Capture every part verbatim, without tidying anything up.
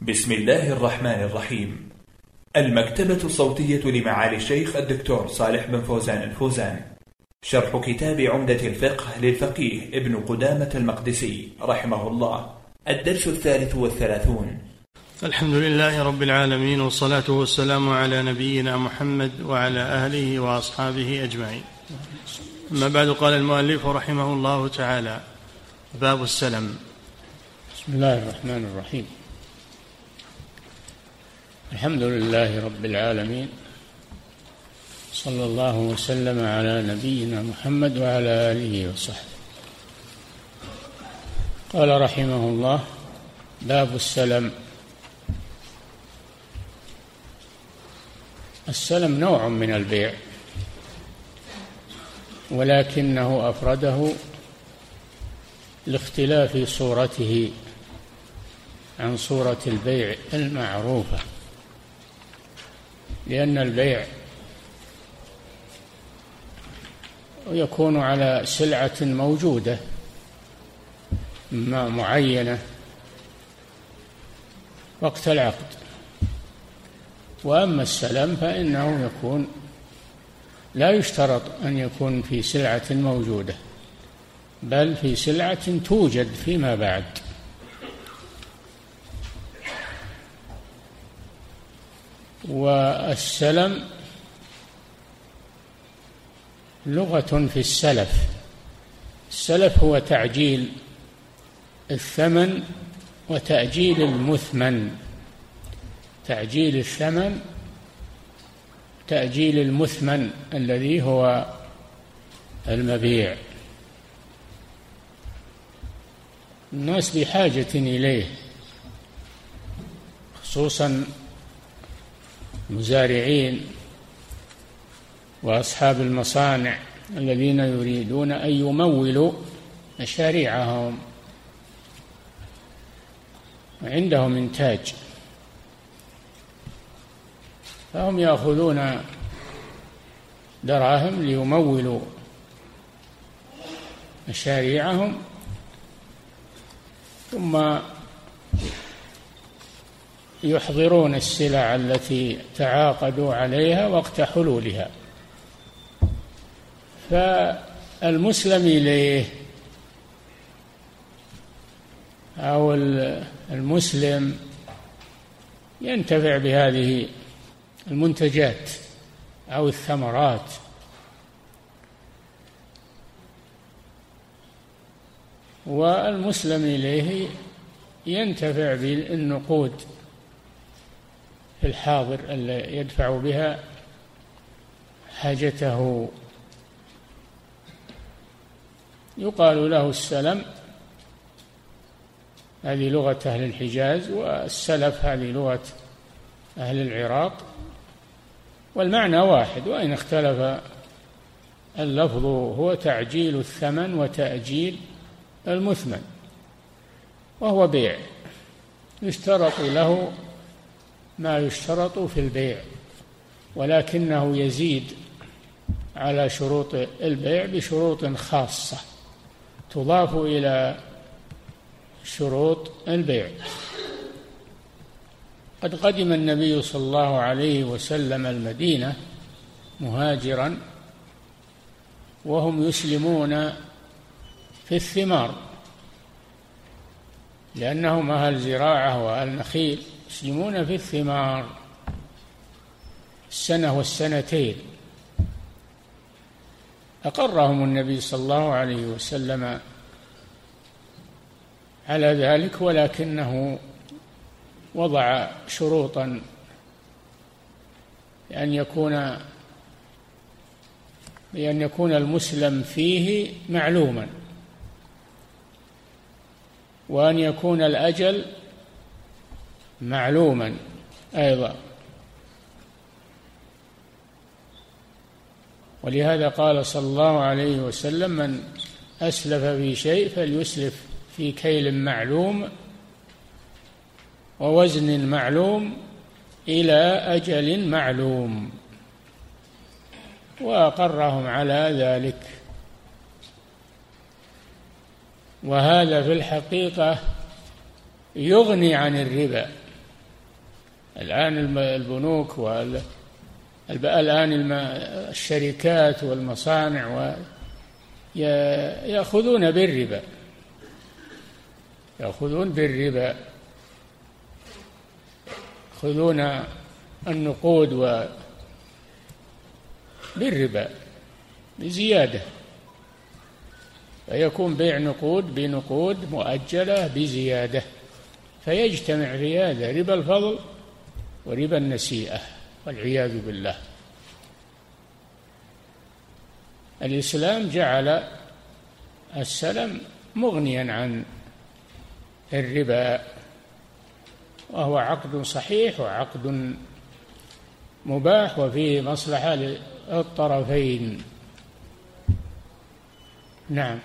بسم الله الرحمن الرحيم. المكتبة الصوتية لمعالي الشيخ الدكتور صالح بن فوزان الفوزان. شرح كتاب عمدة الفقه للفقيه ابن قدامة المقدسي رحمه الله. الدرس الثالث والثلاثون. الحمد لله رب العالمين، والصلاة والسلام على نبينا محمد وعلى آله وأصحابه أجمعين. أما بعد، قال المؤلف رحمه الله تعالى: باب السلم. بسم الله الرحمن الرحيم. الحمد لله رب العالمين، صلى الله وسلم على نبينا محمد وعلى آله وصحبه. قال رحمه الله: باب السلم. السلم نوع من البيع، ولكنه أفرده لاختلاف صورته عن صورة البيع المعروفة، لأن البيع يكون على سلعة موجودة معينة وقت العقد، وأما السلم فإنه يكون لا يشترط أن يكون في سلعة موجودة، بل في سلعة توجد فيما بعد. والسلم لغة في السلف. السلف هو تعجيل الثمن وتأجيل المثمن، تعجيل الثمن تأجيل المثمن الذي هو المبيع. الناس بحاجة إليه، خصوصا المزارعين وأصحاب المصانع الذين يريدون أن يمولوا مشاريعهم، عندهم إنتاج، فهم يأخذون دراهم ليمولوا مشاريعهم، ثم يحضرون السلع التي تعاقدوا عليها وقت حلولها. فالمسلم إليه أو المسلم ينتفع بهذه المنتجات أو الثمرات، والمسلم إليه ينتفع بالنقود في الحاضر اللي يدفع بها حاجته. يقال له السلم، هذه لغة أهل الحجاز، والسلف هذه لغة أهل العراق، والمعنى واحد، وإن اختلف اللفظ. هو تعجيل الثمن وتأجيل المثمن، وهو بيع يشترط له ما يشترط في البيع، ولكنه يزيد على شروط البيع بشروط خاصة تضاف إلى شروط البيع. قد قدم النبي صلى الله عليه وسلم المدينة مهاجرا، وهم يسلمون في الثمار، لأنهم أهل زراعة وأهل نخيل، يسلمون في الثمار السنة والسنتين. أقرهم النبي صلى الله عليه وسلم على ذلك، ولكنه وضع شروطا لأن يكون لأن يكون المسلم فيه معلوما، وأن يكون الأجل معلوما أيضا. ولهذا قال صلى الله عليه وسلم: من أسلف في شيء فليسلف في كيل معلوم ووزن معلوم إلى أجل معلوم. وأقرهم على ذلك. وهذا في الحقيقة يغني عن الربا، الآن البنوك والآن الشركات والمصانع يأخذون بالربا يأخذون بالربا يأخذون النقود بالربا بزيادة، فيكون بيع نقود بنقود مؤجلة بزيادة، فيجتمع في هذا ربا الفضل وربا النسيئة والعياذ بالله. الإسلام جعل السلم مغنيا عن الربا، وهو عقد صحيح وعقد مباح وفيه مصلحة للطرفين. نعم.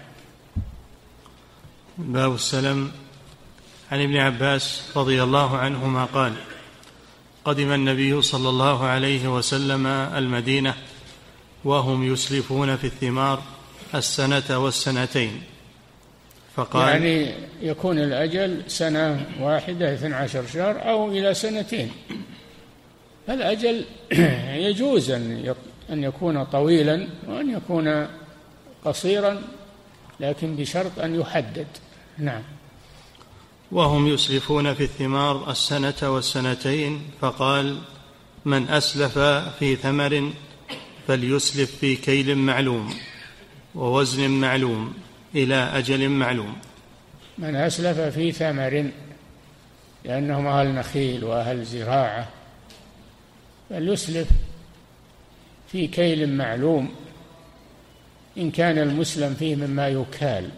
باب السلم. عن ابن عباس رضي الله عنهما قال: قدم النبي صلى الله عليه وسلم المدينة وهم يسلفون في الثمار السنة والسنتين، فقال يعني يكون الأجل سنة واحدة اثنى عشر شهر أو إلى سنتين. الأجل يجوز أن يكون طويلا وأن يكون قصيرا، لكن بشرط أن يحدد. نعم. وهم يسلفون في الثمار السنة والسنتين، فقال: من أسلف في ثمر فليسلف في كيل معلوم ووزن معلوم إلى أجل معلوم. من أسلف في ثمر، لأنهم أهل نخيل وأهل زراعة، فليسلف في كيل معلوم إن كان المسلم فيه مما يكال،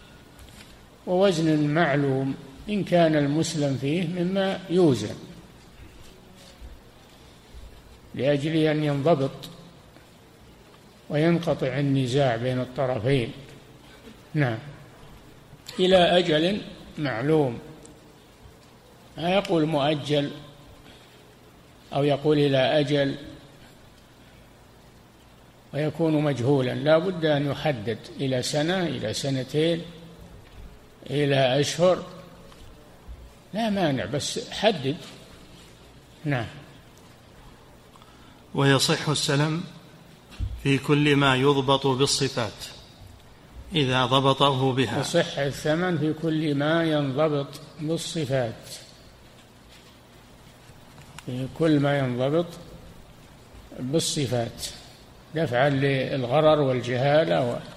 ووزن معلوم إن كان المسلم فيه مما يوزن، لأجل أن ينضبط وينقطع النزاع بين الطرفين. نعم. إلى أجل معلوم، ما يقول مؤجل أو يقول إلى أجل ويكون مجهولا، لا بد أن يحدد إلى سنة إلى سنتين إلى أشهر، لا مانع، بس حدد. نعم. ويصح السلم في كل ما يضبط بالصفات إذا ضبطه بها. يصح الثمن في كل ما ينضبط بالصفات، في كل ما ينضبط بالصفات دفعا للغرر والجهالة و...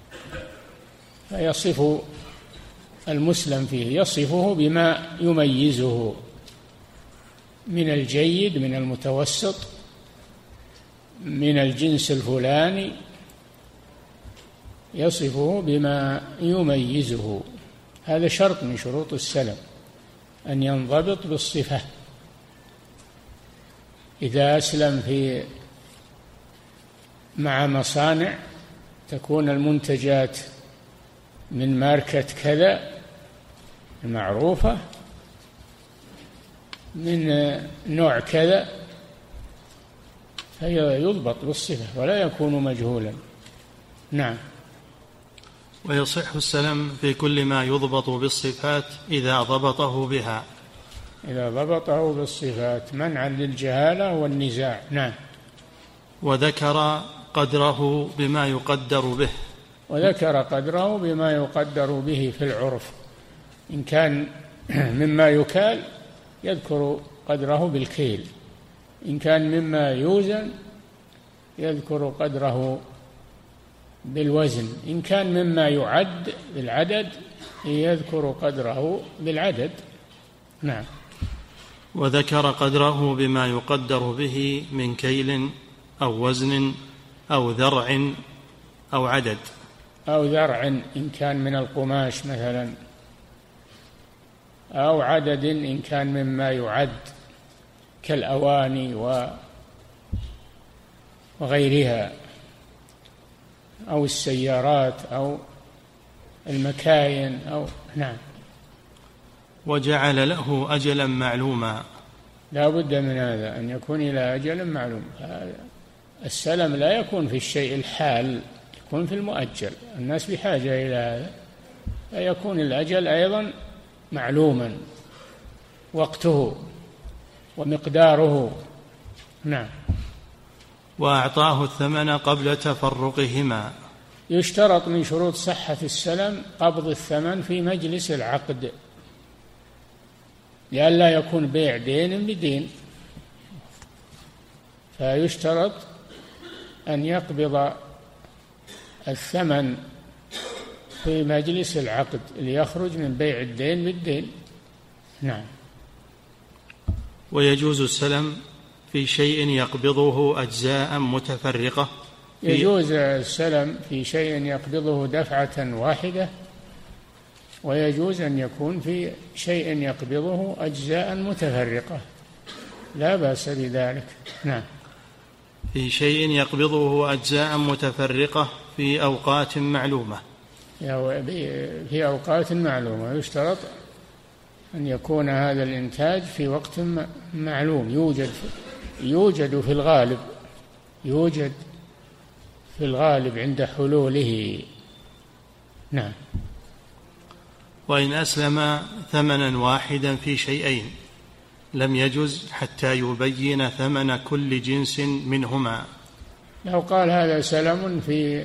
فيصف المسلم فيه، يصفه بما يميزه من الجيد من المتوسط من الجنس الفلاني، يصفه بما يميزه. هذا شرط من شروط السلم، أن ينضبط بالصفة. إذا أسلم في مع مصانع تكون المنتجات من ماركة كذا المعروفة من نوع كذا، فهي يضبط بالصفة ولا يكون مجهولا. نعم. ويصح السلم في كل ما يضبط بالصفات إذا ضبطه بها، إذا ضبطه بالصفات منعا للجهالة والنزاع. نعم. وذكر قدره بما يقدر به، وذكر قدره بما يقدر به في العرف، إن كان مما يكال يذكر قدره بالكيل، إن كان مما يوزن يذكر قدره بالوزن، إن كان مما يعد بالعدد يذكر قدره بالعدد. نعم. وذكر قدره بما يقدر به من كيل أو وزن أو ذرع أو عدد. أو ذرع إن كان من القماش مثلا، أو عدد إن كان مما يعد كالأواني وغيرها، أو السيارات أو المكاين أو. نعم. وجعل له أجلا معلوما، لا بد من هذا، أن يكون إلى أجل معلوم. السلم لا يكون في الشيء الحال، يكون في المؤجل، الناس بحاجة إلى هذا، فيكون الأجل أيضا معلوما وقته، ومقداره. نعم. وأعطاه الثمن قبل تفرقهما. يشترط من شروط صحة السلم قبض الثمن في مجلس العقد، لئلا يكون بيع دين بدين، فيشترط أن يقبض الثمن في مجلس العقد ليخرج من بيع الدين بالدين. نعم. ويجوز السلم في شيء يقبضه أجزاء متفرقة. يجوز السلم في شيء يقبضه دفعة واحدة، ويجوز أن يكون في شيء يقبضه أجزاء متفرقة، لا بأس بذلك. نعم. في شيء يقبضه أجزاء متفرقة في أوقات معلومة. في أوقات معلومة يشترط أن يكون هذا الإنتاج في وقت معلوم، يوجد يوجد في الغالب يوجد في الغالب عند حلوله. نعم. وإن أسلم ثمنا واحدا في شيئين لم يجز حتى يبين ثمن كل جنس منهما. لو قال هذا سلم في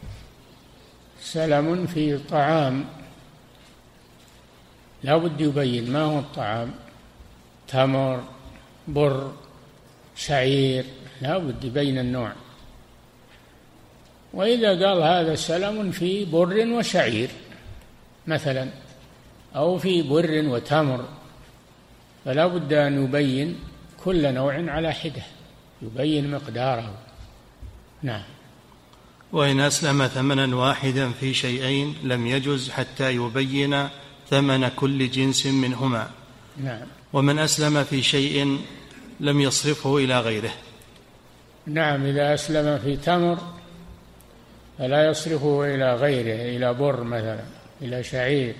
سلم في طعام، لا بد يبين ما هو الطعام، تمر، بر، شعير، لا بد يبين النوع. وإذا قال هذا سلم في بر وشعير مثلا، أو في بر وتمر، فلا بد أن يبين كل نوع على حدة، يبين مقداره. نعم. وإن أسلم ثمنا واحدا في شيئين لم يجز حتى يبين ثمن كل جنس منهما. نعم. ومن أسلم في شيء لم يصرفه إلى غيره. نعم. إذا أسلم في تمر فلا يصرفه إلى غيره، إلى بر مثلا، إلى شعير،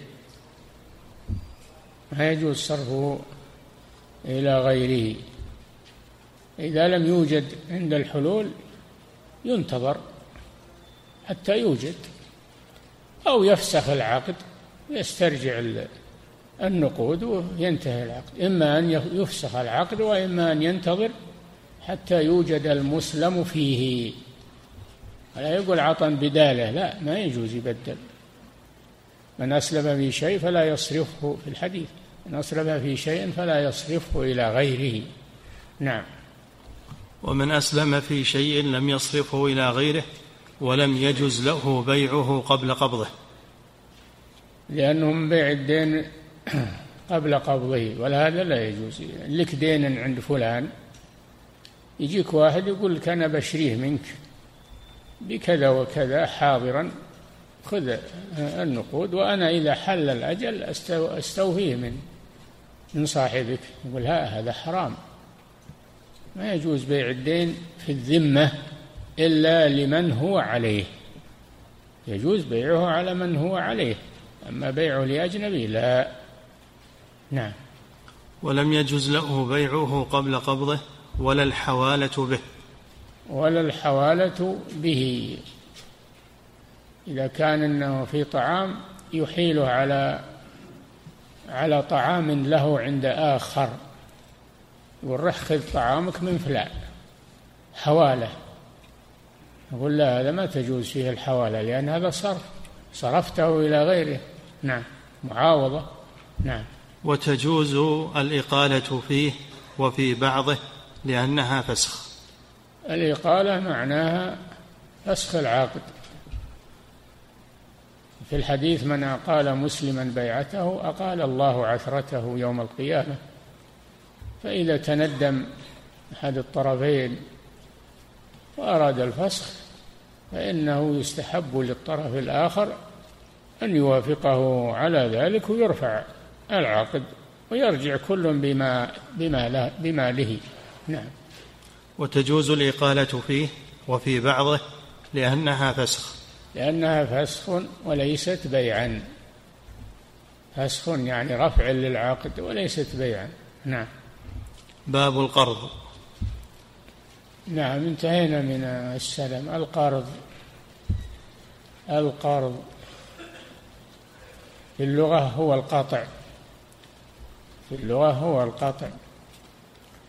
ما يجوز صرفه إلى غيره. إذا لم يوجد عند الحلول ينتظر حتى يوجد، أو يفسخ العقد يسترجع النقود وينتهي العقد. إما أن يفسخ العقد وإما أن ينتظر حتى يوجد المسلم فيه، ولا يقول عطا بداله، لا، ما يجوز يبدل. من أسلم في شيء فلا يصرفه، في الحديث من أسلم في شيء فلا يصرفه إلى غيره. نعم. ومن أسلم في شيء لم يصرفه إلى غيره ولم يجز له بيعه قبل قبضه، لأنه من بيع الدين قبل قبضه، ولهذا لا يجوز. لك دين عند فلان، يجيك واحد يقول لك أنا بشريه منك بكذا وكذا حاضرا، خذ النقود وأنا إذا حل الأجل أستوفيه من من صاحبك. يقول ها هذا حرام، ما يجوز بيع الدين في الذمة إلا لمن هو عليه، يجوز بيعه على من هو عليه، أما بيعه لأجنبي لا. نعم. ولم يجوز له بيعه قبل قبضه ولا الحوالة به. ولا الحوالة به، إذا كان إنه في طعام يحيله على على طعام له عند آخر، يقول رح خذ طعامك من فلان، حوالة، يقول لا، هذا ما تجوز فيه الحوالة، لأن هذا صرف، صرفته إلى غيره. نعم. معاوضة. نعم. وتجوز الإقالة فيه وفي بعضه لأنها فسخ. الإقالة معناها فسخ العقد. في الحديث من أقال مسلما بيعته أقال الله عثرته يوم القيامة. فإذا تندم أحد الطرفين وأراد الفسخ فإنه يستحب للطرف الآخر أن يوافقه على ذلك ويرفع العقد ويرجع كل بما بما له بما له. نعم. وتجوز الإقالة فيه وفي بعضه لأنها فسخ. لأنها فسخ وليست بيعا، فسخ يعني رفع للعقد وليست بيعا. نعم. باب القرض. نعم. انتهينا من السلم. القرض. القرض في اللغة هو القطع، في اللغة هو القطع.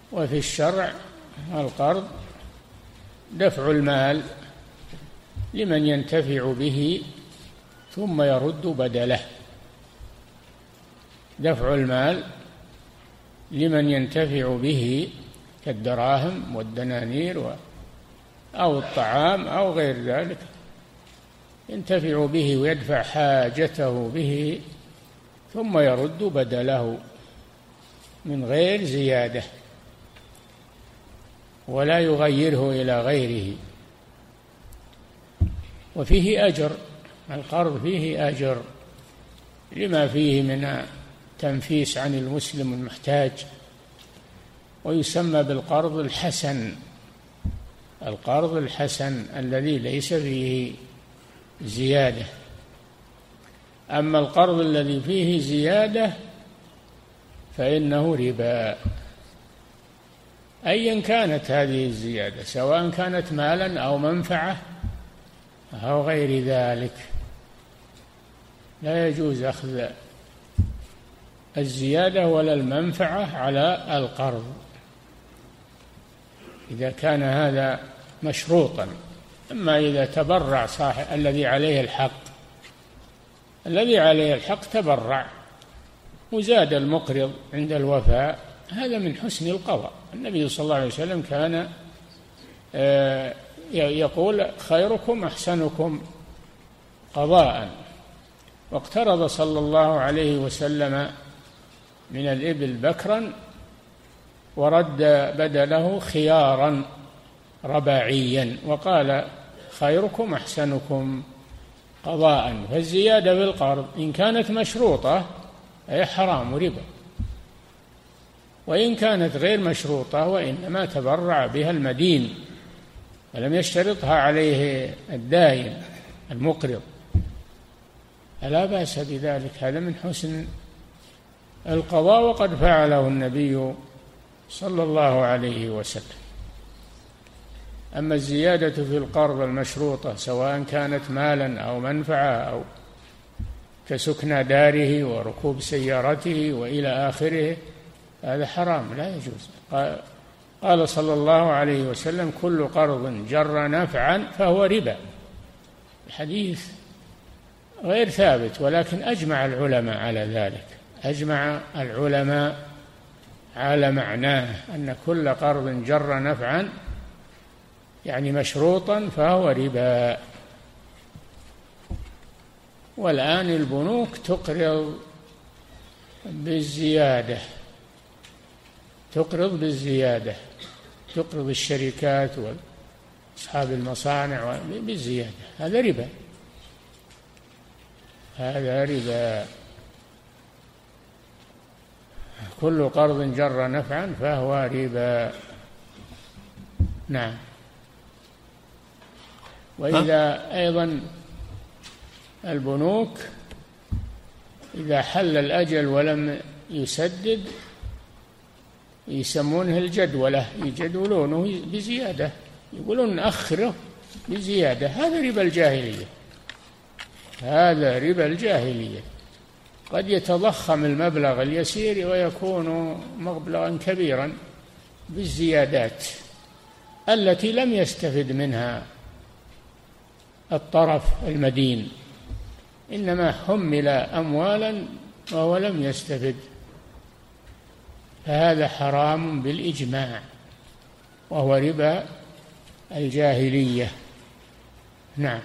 وفي الشرع القرض دفع المال لمن ينتفع به ثم يرد بدله، دفع المال لمن ينتفع به كالدراهم والدنانير أو الطعام أو غير ذلك، ينتفع به ويدفع حاجته به ثم يرد بدله من غير زيادة ولا يغيره إلى غيره. وفيه أجر، القرض فيه أجر لما فيه من تنفيس عن المسلم المحتاج، ويسمى بالقرض الحسن، القرض الحسن الذي ليس فيه زيادة. أما القرض الذي فيه زيادة فإنه ربا، أيا كانت هذه الزيادة، سواء كانت مالا أو منفعة أو غير ذلك، لا يجوز أخذ الزيادة ولا المنفعة على القرض إذا كان هذا مشروطا. أما إذا تبرع صاحب الذي عليه الحق، الذي عليه الحق تبرع وزاد المقرض عند الوفاء، هذا من حسن القضاء. النبي صلى الله عليه وسلم كان يقول خيركم أحسنكم قضاء، واقترض صلى الله عليه وسلم من الإبل بكرا ورد بدله خيارا رباعيا، وقال خيركم أحسنكم قضاء. فالزيادة بالقرض إن كانت مشروطة أي حرام وربا، وإن كانت غير مشروطة وإنما تبرع بها المدين ولم يشترطها عليه الداين المقرض فلا بأس بذلك، هذا من حسن القضاء، وقد فعله النبي صلى الله عليه وسلم. أما الزيادة في القرض المشروطة سواء كانت مالا أو منفعة أو كسكنى داره وركوب سيارته وإلى آخره، هذا حرام لا يجوز. قال صلى الله عليه وسلم كل قرض جر نفعا فهو ربا. الحديث غير ثابت ولكن أجمع العلماء على ذلك، أجمع العلماء على معناه أن كل قرض جر نفعا يعني مشروطا فهو ربا. والآن البنوك تقرض بالزيادة، تقرض بالزيادة، تقرض الشركات وأصحاب المصانع بالزيادة، هذا ربا، هذا ربا. كل قرض جر نفعا فهو ربا. نعم. وإذا أيضا البنوك إذا حل الأجل ولم يسدد يسمونه الجدولة، يجدولونه بزيادة، يقولون أخره بزيادة، هذا ربا الجاهلية، هذا ربا الجاهلية. قد يتضخم المبلغ اليسير ويكون مبلغا كبيرا بالزيادات التي لم يستفد منها الطرف المدين، إنما حمل أموالا وهو لم يستفد، فهذا حرام بالإجماع وهو ربا الجاهلية. نعم.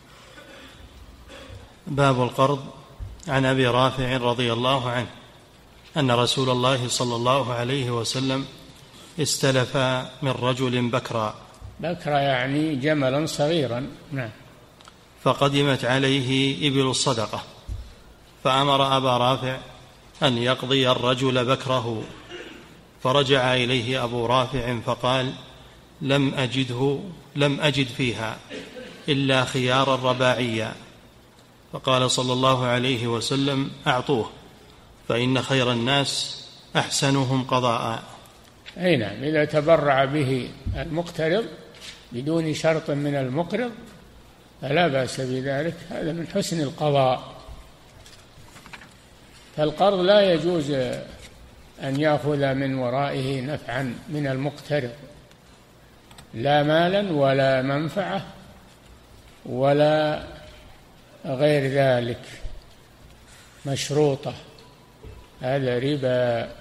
باب القرض. عن أبي رافع رضي الله عنه أن رسول الله صلى الله عليه وسلم استلف من رجل بكرا، بكرا يعني جملا صغيرا. نعم. فقدمت عليه إبل الصدقة، فأمر أبا رافع أن يقضي الرجل بكره، فرجع إليه أبو رافع فقال لم أجده لم أجد فيها إلا خيارا رباعيا. فقال صلى الله عليه وسلم أعطوه فإن خير الناس أحسنهم قضاء. أي نعم، إذا تبرع به المقترض بدون شرط من المقرض فلا بأس بذلك، هذا من حسن القضاء. فالقرض لا يجوز أن يأخذ من ورائه نفعا من المقترض، لا مالا ولا منفعة ولا غير ذلك، مشروطة، هذا ربا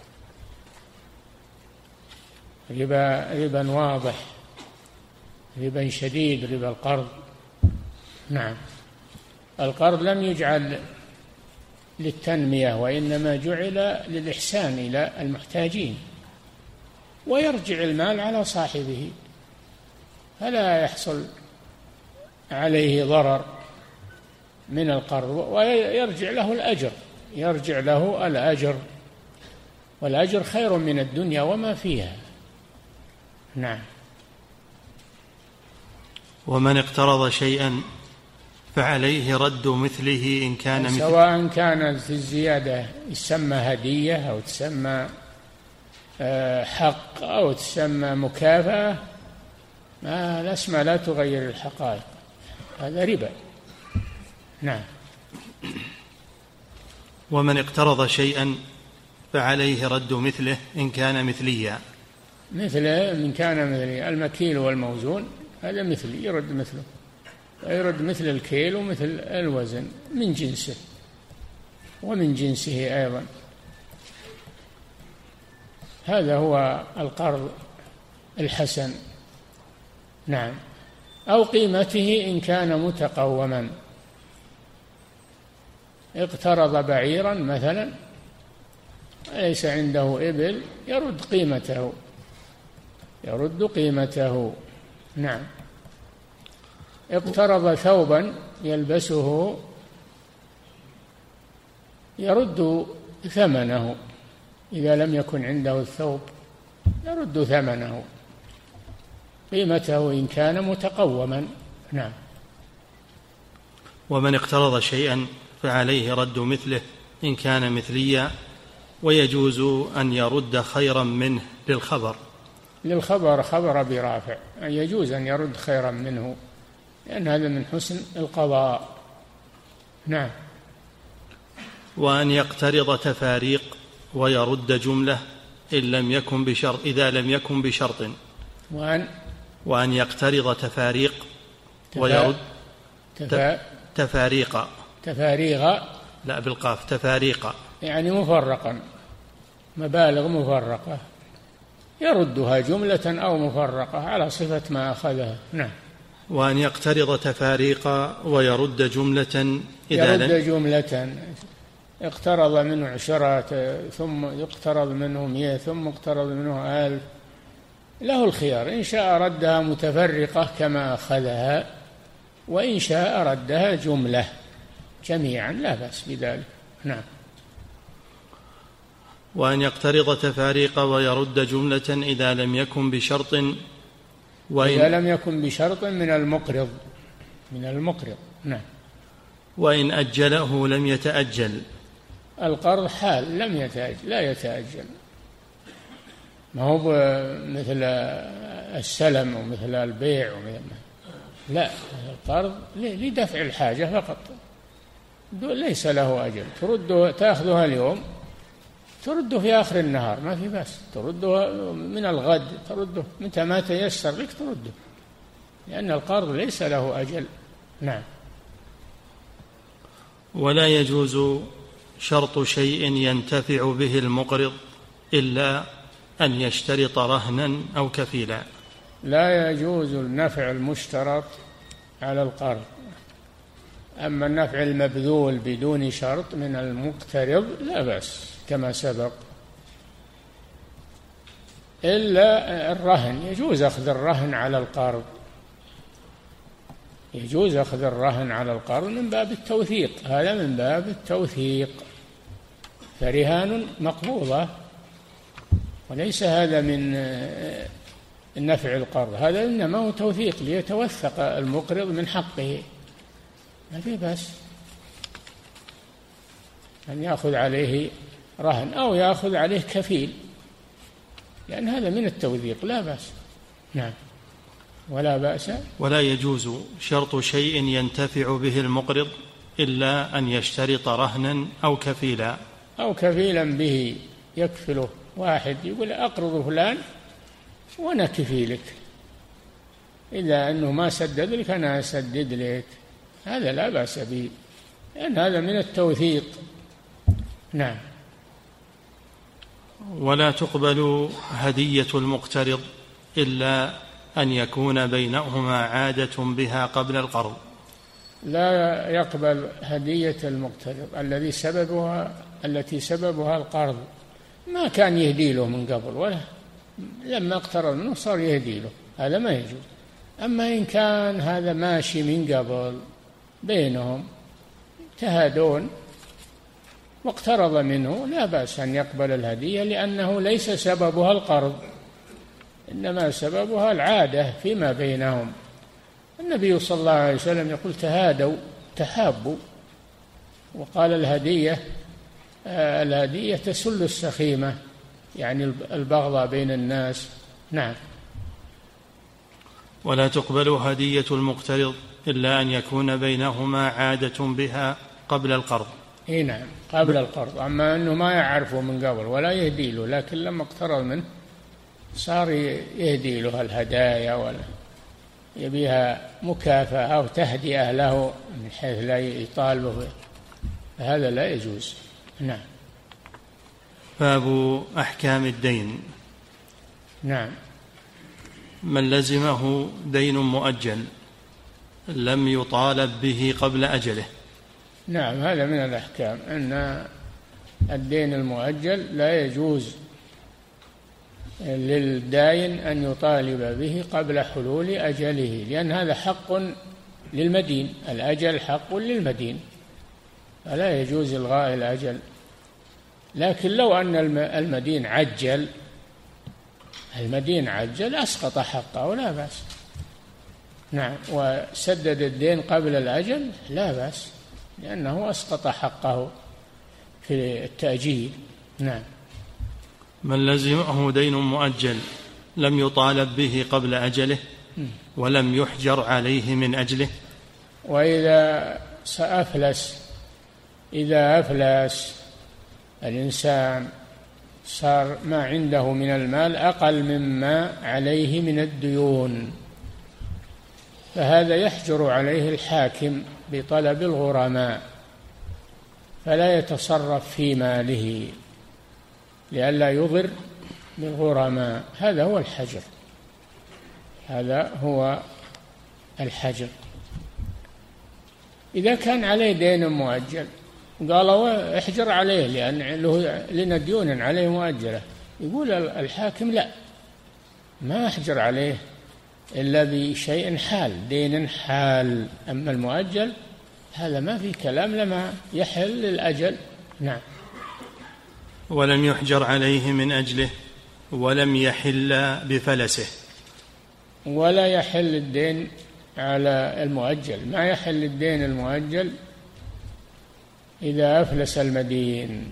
ربا ربا واضح، ربا شديد، ربا القرض. نعم، القرض لم يجعل للتنمية، وإنما جعل للإحسان إلى المحتاجين، ويرجع المال على صاحبه، فلا يحصل عليه ضرر من القرض، ويرجع له الأجر، يرجع له الأجر، والأجر خير من الدنيا وما فيها. نعم. ومن اقترض شيئا فعليه رد مثله إن كان مثل، سواء كانت الزيادة تسمى هدية أو تسمى حق أو تسمى مكافأة، ما الأسماء لا تغير الحقائق، هذا ربا. نعم. ومن اقترض شيئا فعليه رد مثله إن كان مثليا، مثله إن كان مثلي، المكيل والموزون هذا مثلي، يرد مثله، يرد مثل الكيل ومثل الوزن من جنسه ومن جنسه أيضا. هذا هو القرض الحسن. نعم. أو قيمته إن كان متقوما، اقترض بعيرا مثلا ليس عنده إبل، يرد قيمته، يرد قيمته. نعم. اقترض ثوبا يلبسه، يرد ثمنه، إذا لم يكن عنده الثوب يرد ثمنه، قيمته إن كان متقوما. نعم. ومن اقترض شيئا فعليه رد مثله إن كان مثليا، ويجوز أن يرد خيرا منه للخبر، للخبر خبر برافع، يجوز أن يرد خيرا منه، لأن هذا من حسن القضاء. نعم. وأن يقترض تفاريق ويرد جملة إن لم يكن بشرط، إذا لم يكن بشرط. وأن وأن يقترض تفاريق ويرد تفا تفاريق تفاريغ لا بالقاف، تفاريق يعني مفرقا، مبالغ مفرقة، يردها جملة أو مفرقة على صفة ما أخذها. نعم. وأن يقترض تفاريق ويرد جملة إذا يرد جملة، اقترض منه عشرة ثم يقترض منه مئة ثم اقترض منه ألف، له الخيار، إن شاء ردها متفرقة كما أخذها، وإن شاء ردها جملة جميعا، لا بأس بذلك. نعم. وأن يقترض تفاريق ويرد جملة إذا لم يكن بشرط، وإن إذا لم يكن بشرط من المقرض، من المقرض. نعم. وإن أجله لم يتأجل، القرض حال لم يتأجل، لا يتأجل، ما هو مثل السلم ومثل البيع ومثل، لا، القرض لدفع الحاجة فقط، ليس له أجل، ترده، تأخذها اليوم ترده في آخر النهار، ما في بأس، ترده من الغد، ترده متى ما تيسر لك ترده، لأن القرض ليس له أجل. نعم. ولا يجوز شرط شيء ينتفع به المقرض إلا أن يشترط رهنا أو كفيلا، لا يجوز النفع المشترط على القرض، أما النفع المبذول بدون شرط من المقترض لا بأس كما سبق، إلا الرهن، يجوز أخذ الرهن على القرض، يجوز أخذ الرهن على القرض من باب التوثيق، هذا من باب التوثيق، فرهان مقبوضة، وليس هذا من النفع القرض، هذا إنما هو توثيق ليتوثق المقرض من حقه، ما في بأس أن يأخذ عليه رهن أو يأخذ عليه كفيل، لأن هذا من التوثيق، لا بأس. نعم. ولا بأس. ولا يجوز شرط شيء ينتفع به المقرض إلا أن يشترط رهنا أو كفيلا، أو كفيلا به يكفله واحد يقول أقرض فلان وأنا كفي لك، إذا أنه ما سدد لك أنا أسدد لك، هذا لا بأس به، لأن هذا من التوثيق. نعم. ولا تقبل هدية المقترض إلا أن يكون بينهما عادة بها قبل القرض. لا يقبل هدية المقترض الذي سببها التي سببها القرض، ما كان يهدي له من قبل ولا لما اقترض منه صار يهدي له، هذا ما يجوز. أما إن كان هذا ماشي من قبل بينهم تهادون واقترض منه، لا بأس أن يقبل الهدية، لأنه ليس سببها القرض، إنما سببها العادة فيما بينهم. النبي صلى الله عليه وسلم يقول تهادوا تحابوا، وقال الهدية آه الهدية تسل السخيمة، يعني البغضاء بين الناس. نعم. ولا تقبل هدية المقترض إلا أن يكون بينهما عادة بها قبل القرض. إيه نعم، قبل القرض. أما أنه ما يعرفه من قبل ولا يهدي له، لكن لما اقترض منه صار يهدي له الهدايا ولا يبيها مكافأة أو تهدئة له من حيث لا يطالبه، هذا لا يجوز. نعم. باب أحكام الدين. نعم. من لزمه دين مؤجل لم يطالب به قبل أجله. نعم، هذا من الأحكام، أن الدين المؤجل لا يجوز للداين أن يطالب به قبل حلول أجله، لأن هذا حق للمدين، الأجل حق للمدين فلا يجوز إلغاء الأجل. لكن لو أن المدين عجل المدين عجل أسقط حقه لا بأس. نعم. وسدد الدين قبل الأجل لا بأس، لأنه أسقط حقه في التأجيل. نعم. من لزمه دين مؤجل لم يطالب به قبل أجله ولم يحجر عليه من أجله. وإذا سأفلس إذا أفلس الإنسان صار ما عنده من المال أقل مما عليه من الديون، فهذا يحجر عليه الحاكم بطلب الغرماء، فلا يتصرف في ماله لئلا يضر بالغرماء. هذا هو الحجر، هذا هو الحجر. إذا كان عليه دين مؤجل قالوا احجر عليه لأن له لنا ديون عليه مؤجلة، يقول الحاكم لا، ما أحجر عليه إلا بشيء حال، دين حال. أما المؤجل هذا ما في كلام، لما يحل الأجل. نعم. ولم يحجر عليه من أجله ولم يحل بفلسه. ولا يحل الدين على المؤجل، ما يحل الدين المؤجل إذا أفلس المدين،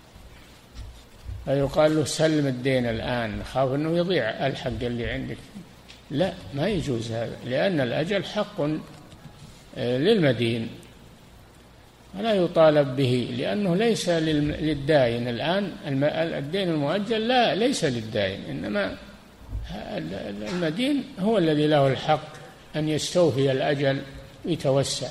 فيقال له سلم الدين الآن، خاف أنه يضيع الحق اللي عندك. لا، ما يجوز هذا، لأن الأجل حق للمدين ولا يطالب به، لأنه ليس للداين. الآن الدين المؤجل لا ليس للداين، إنما المدين هو الذي له الحق أن يستوفي الأجل ويتوسع.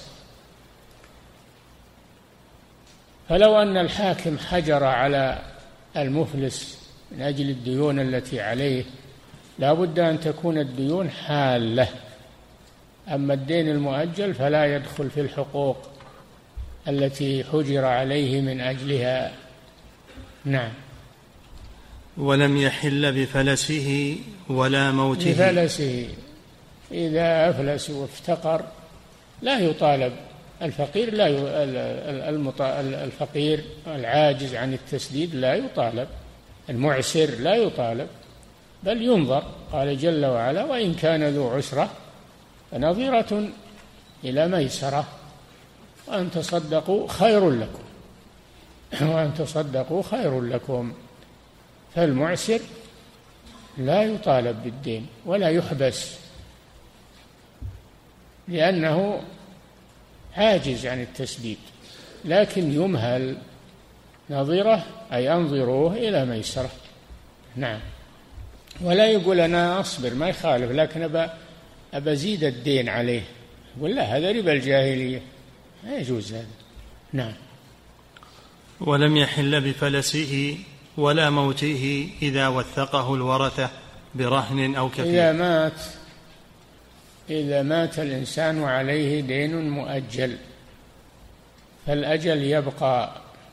فلو أن الحاكم حجر على المفلس من أجل الديون التي عليه لا بد أن تكون الديون حالة. أما الدين المؤجل فلا يدخل في الحقوق التي حجر عليه من أجلها. نعم. ولم يحل بفلسه ولا موته. بفلسه إذا أفلس وافتقر لا يطالب الفقير، لا ي... الفقير العاجز عن التسديد لا يطالب، المعسر لا يطالب، بل ينظر. قال جل وعلا وإن كان ذو عسرة فنظرة إلى ميسرة وأن تصدقوا خير لكم وأن تصدقوا خير لكم. فالمعسر لا يطالب بالدين ولا يحبس، لأنه عاجز عن التسديد، لكن يمهل نظرة أي أنظروه إلى ميسرة. نعم. ولا يقول أنا أصبر ما يخالف، لكن أبى أبى أزيد الدين عليه، يقول لا هذا ربا الجاهلية، لا يجوز هذا. نعم. ولم يحل بفلسه ولا موته إذا وثقه الورثة برهن أو كفيل. إذا مات إذا مات الإنسان وعليه دين مؤجل فالأجل يبقى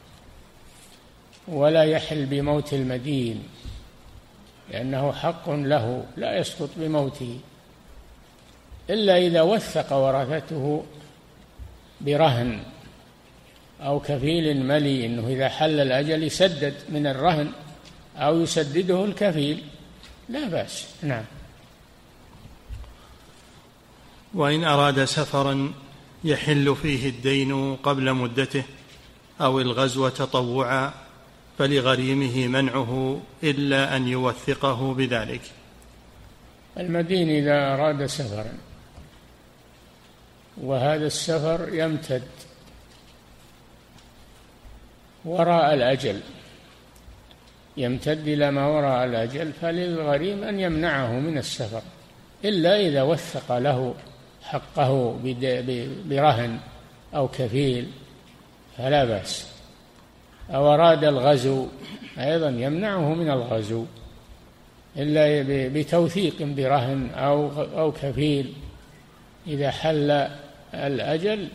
ولا يحل بموت المدين، لأنه حق له لا يسقط بموته، إلا إذا وثق ورثته برهن أو كفيل ملي، إنه إذا حل الأجل يسدد من الرهن أو يسدده الكفيل لا بأس. نعم. وإن أراد سفرا يحل فيه الدين قبل مدته أو الغزو تطوعا فلغريمه منعه إلا أن يوثقه بذلك. المدين إذا أراد سفرا وهذا السفر يمتد وراء الأجل، يمتد إلى ما وراء الأجل، فللغريم أن يمنعه من السفر إلا إذا وثق له حقه برهن أو كفيل فلا بأس. أو أراد الغزو أيضا يمنعه من الغزو إلا بتوثيق برهن أو أو كفيل. إذا حل الأجل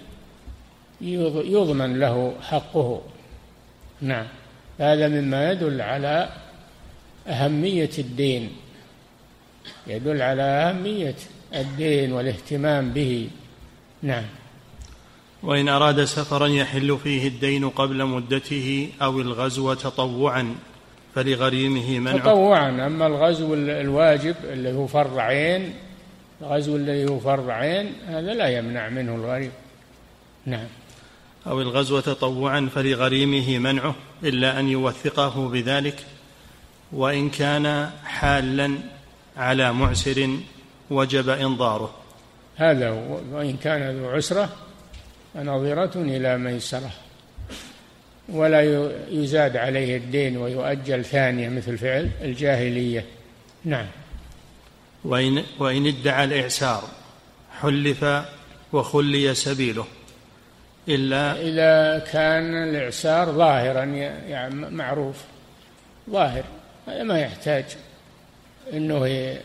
يضمن له حقه. نعم. هذا مما يدل على أهمية الدين، يدل على أهمية الدين والاهتمام به. نعم. وإن أراد سفرا يحل فيه الدين قبل مدته أو الغزو تطوعا فلغريمه منعه. تطوعا. أما الغزو الواجب اللي هو فرض عين، الغزو الذي هو فرض عين هذا لا يمنع منه الغريم. نعم. أو الغزو تطوعا فلغريمه منعه إلا أن يوثقه بذلك. وإن كان حالا على معسر وجب إنظاره. هذا هو. وإن كان ذو عسرة فنظرة إلى ميسرة، ولا يزاد عليه الدين ويؤجل ثانية مثل فعل الجاهلية. نعم. وإن, وإن ادعى الإعسار حلف وخلي سبيله إلا إذا كان الإعسار ظاهرا يعني معروف ظاهر، هذا ما يحتاج أنه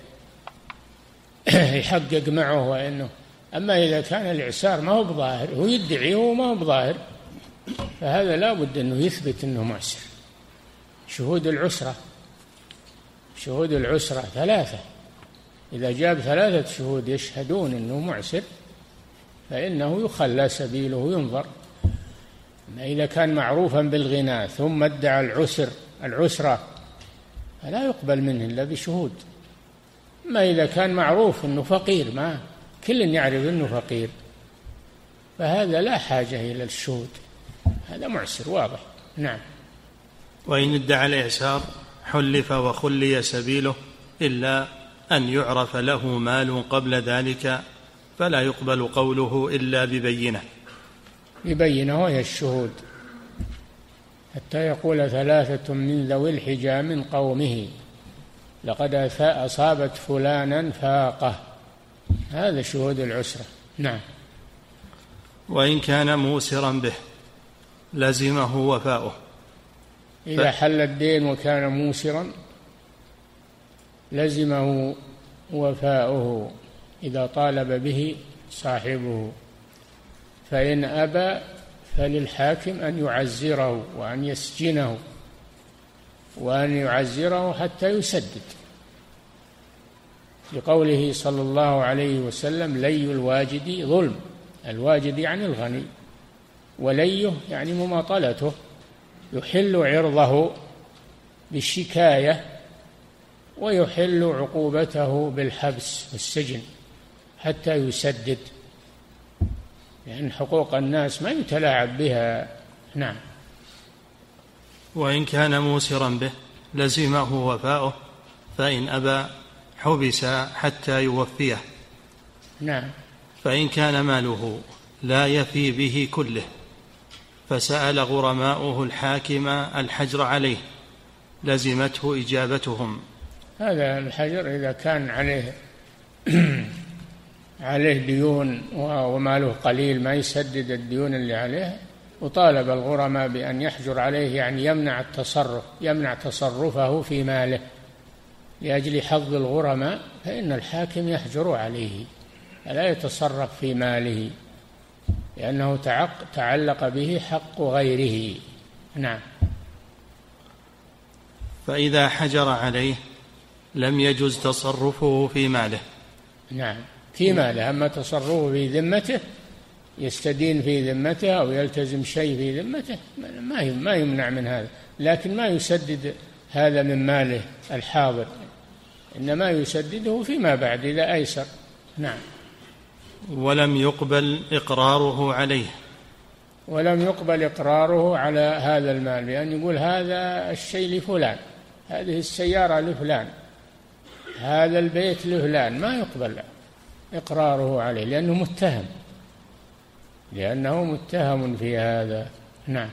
يحقق معه وإنه. أما إذا كان الإعسار ما هو بظاهر، هو يدعي هو ما هو بظاهر، فهذا لا بد أنه يثبت أنه معسر. شهود العسرة شهود العسرة ثلاثة، إذا جاب ثلاثة شهود يشهدون أنه معسر فإنه يخلى سبيله وينظر. أما إذا كان معروفا بالغنى ثم ادعى العسر العسرة فلا يقبل منه إلا بشهود. أما إذا كان معروف أنه فقير، ما كل يعرف أنه فقير، فهذا لا حاجة إلى الشهود، هذا معسر واضح. نعم. وإن ادعى الإعسار حلف وخلي سبيله إلا أن يعرف له مال قبل ذلك فلا يقبل قوله إلا ببينة. ببينة وهي الشهود، حتى يقول ثلاثة من ذوي الحجى من قومه لقد أصابت فلانا فاقة، هذا شهود العسرة. نعم. وإن كان موسرا به لزمه وفاؤه. إذا حل الدين وكان موسرا لزمه وفاؤه إذا طالب به صاحبه، فإن أبى فللحاكم أن يعزره وأن يسجنه وأن يعزره حتى يسدد، لقوله صلى الله عليه وسلم لي الواجد ظلم. الواجد يعني الغني، وليه يعني مماطلته، يحل عرضه بالشكاية ويحل عقوبته بالحبس والسجن حتى يسدد، لأن حقوق الناس ما يتلاعب بها. نعم. وإن كان موسرا به لزمه وفاؤه فإن أبى حبس حتى يوفيه. نعم. فإن كان ماله لا يفي به كله فسأل غرماؤه الحاكم الحجر عليه لزمته إجابتهم. هذا الحجر إذا كان عليه عليه ديون وماله قليل ما يسدد الديون اللي عليه، وطالب الغرماء بأن يحجر عليه، يعني يمنع التصرف يمنع تصرفه في ماله لأجل حظ الغرماء، فإن الحاكم يحجر عليه لا يتصرف في ماله لأنه تعلق به حق غيره. نعم. فإذا حجر عليه لم يجز تصرفه في ماله. نعم، في ماله، أما تصرفه في ذمته يستدين في ذمته أو يلتزم شيء في ذمته ما يمنع من هذا، لكن ما يسدد هذا من ماله الحاضر، إنما يسدده فيما بعد إذا أيسر. نعم. ولم يقبل إقراره عليه. ولم يقبل إقراره على هذا المال، لأن يقول هذا الشيء لفلان، هذه السيارة لفلان، هذا البيت لفلان، ما يقبل إقراره عليه لأنه متهم لأنه متهم في هذا. نعم.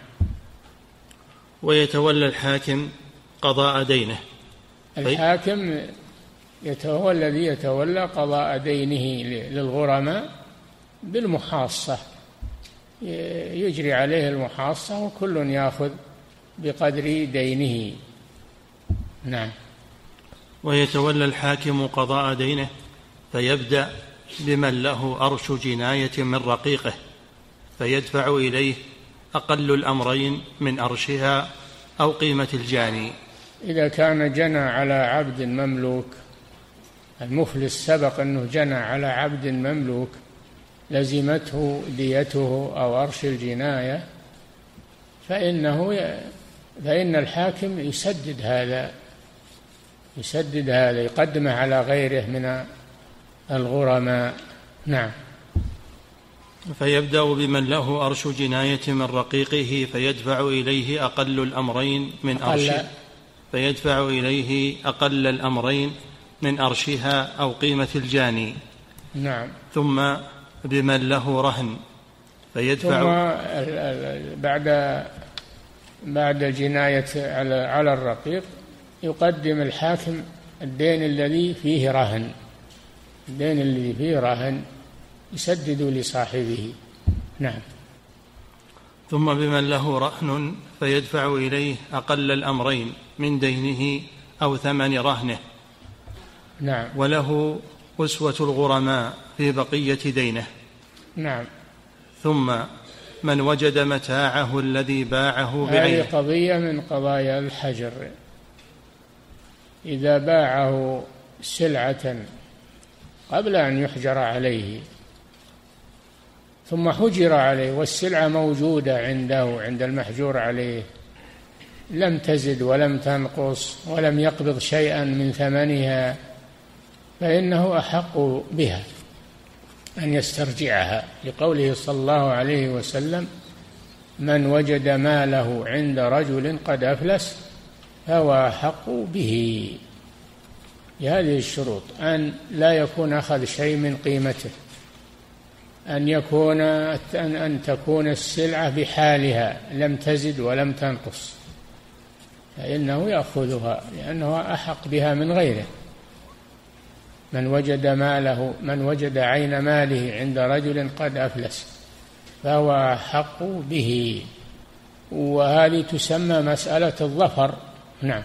ويتولى الحاكم قضاء دينه. الحاكم هو الذي يتولى قضاء دينه للغرماء بالمحاصة، يجري عليه المحاصة وكل يأخذ بقدر دينه. نعم. ويتولى الحاكم قضاء دينه فيبدأ بمن له أرش جناية من رقيقه فيدفع إليه أقل الأمرين من أرشها أو قيمة الجاني. إذا كان جنى على عبد مملوك، المفلس سبق أنه جنى على عبد مملوك لزمته ديته أو أرش الجناية، فإنه فإن الحاكم يسدد هذا يسدد هذا يقدمه على غيره من الغرماء. نعم. فيبدأ بمن له أرش جناية من رقيقه فيدفع إليه أقل الأمرين من أرشه فيدفع إليه أقل الأمرين من أرشها أو قيمة الجاني. نعم. ثم بمن له رهن فيدفع ثم بعد بعد الجناية على على الرقيق يقدم الحاكم الدين الذي فيه رهن الدين الذي فيه رهن يسدد لصاحبه. نعم. ثم بمن له رهن فيدفع إليه أقل الأمرين من دينه أو ثمن رهنه. نعم. وله أسوة الغرماء في بقية دينه. نعم. ثم من وجد متاعه الذي باعه بعينه. هذه قضية من قضايا الحجر، إذا باعه سلعة قبل أن يحجر عليه ثم حجر عليه والسلعة موجودة عنده عند المحجور عليه لم تزد ولم تنقص ولم يقبض شيئا من ثمنها، فإنه أحق بها أن يسترجعها، لقوله صلى الله عليه وسلم: من وجد ماله عند رجل قد أفلس فهو أحق به. بهذه الشروط: أن لا يكون أخذ شيء من قيمته، أن يكون أن تكون السلعة بحالها لم تزد ولم تنقص، فإنه يأخذها لأنه أحق بها من غيره. من وجد ماله من وجد عين ماله عند رجل قد أفلس فهو أحق به، وهذه تسمى مسألة الظفر. نعم.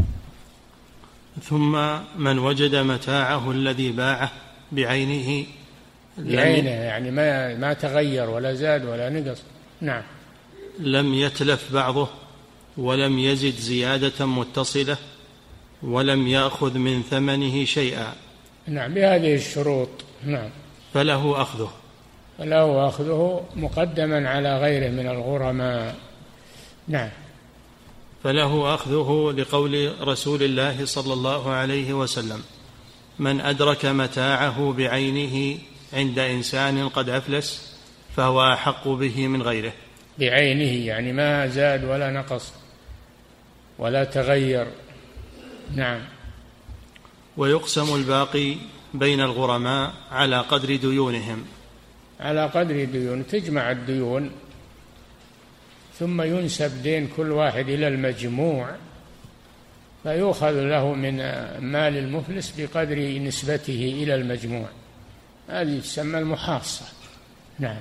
ثم من وجد متاعه الذي باعه بعينه بعينه يعني ما ما تغير ولا زاد ولا نقص. نعم. لم يتلف بعضه ولم يزد زيادة متصلة ولم يأخذ من ثمنه شيئا. نعم، بهذه الشروط. نعم. فله أخذه فله أخذه مقدما على غيره من الغرماء. نعم. فله أخذه لقول رسول الله صلى الله عليه وسلم: من أدرك متاعه بعينه عند إنسان قد أفلس فهو أحق به من غيره. بعينه يعني ما زاد ولا نقص ولا تغير. نعم. ويقسم الباقي بين الغرماء على قدر ديونهم. على قدر ديون، تجمع الديون ثم ينسب دين كل واحد إلى المجموع، فيؤخذ له من مال المفلس بقدر نسبته إلى المجموع، هذه تسمى المحاصة. نعم.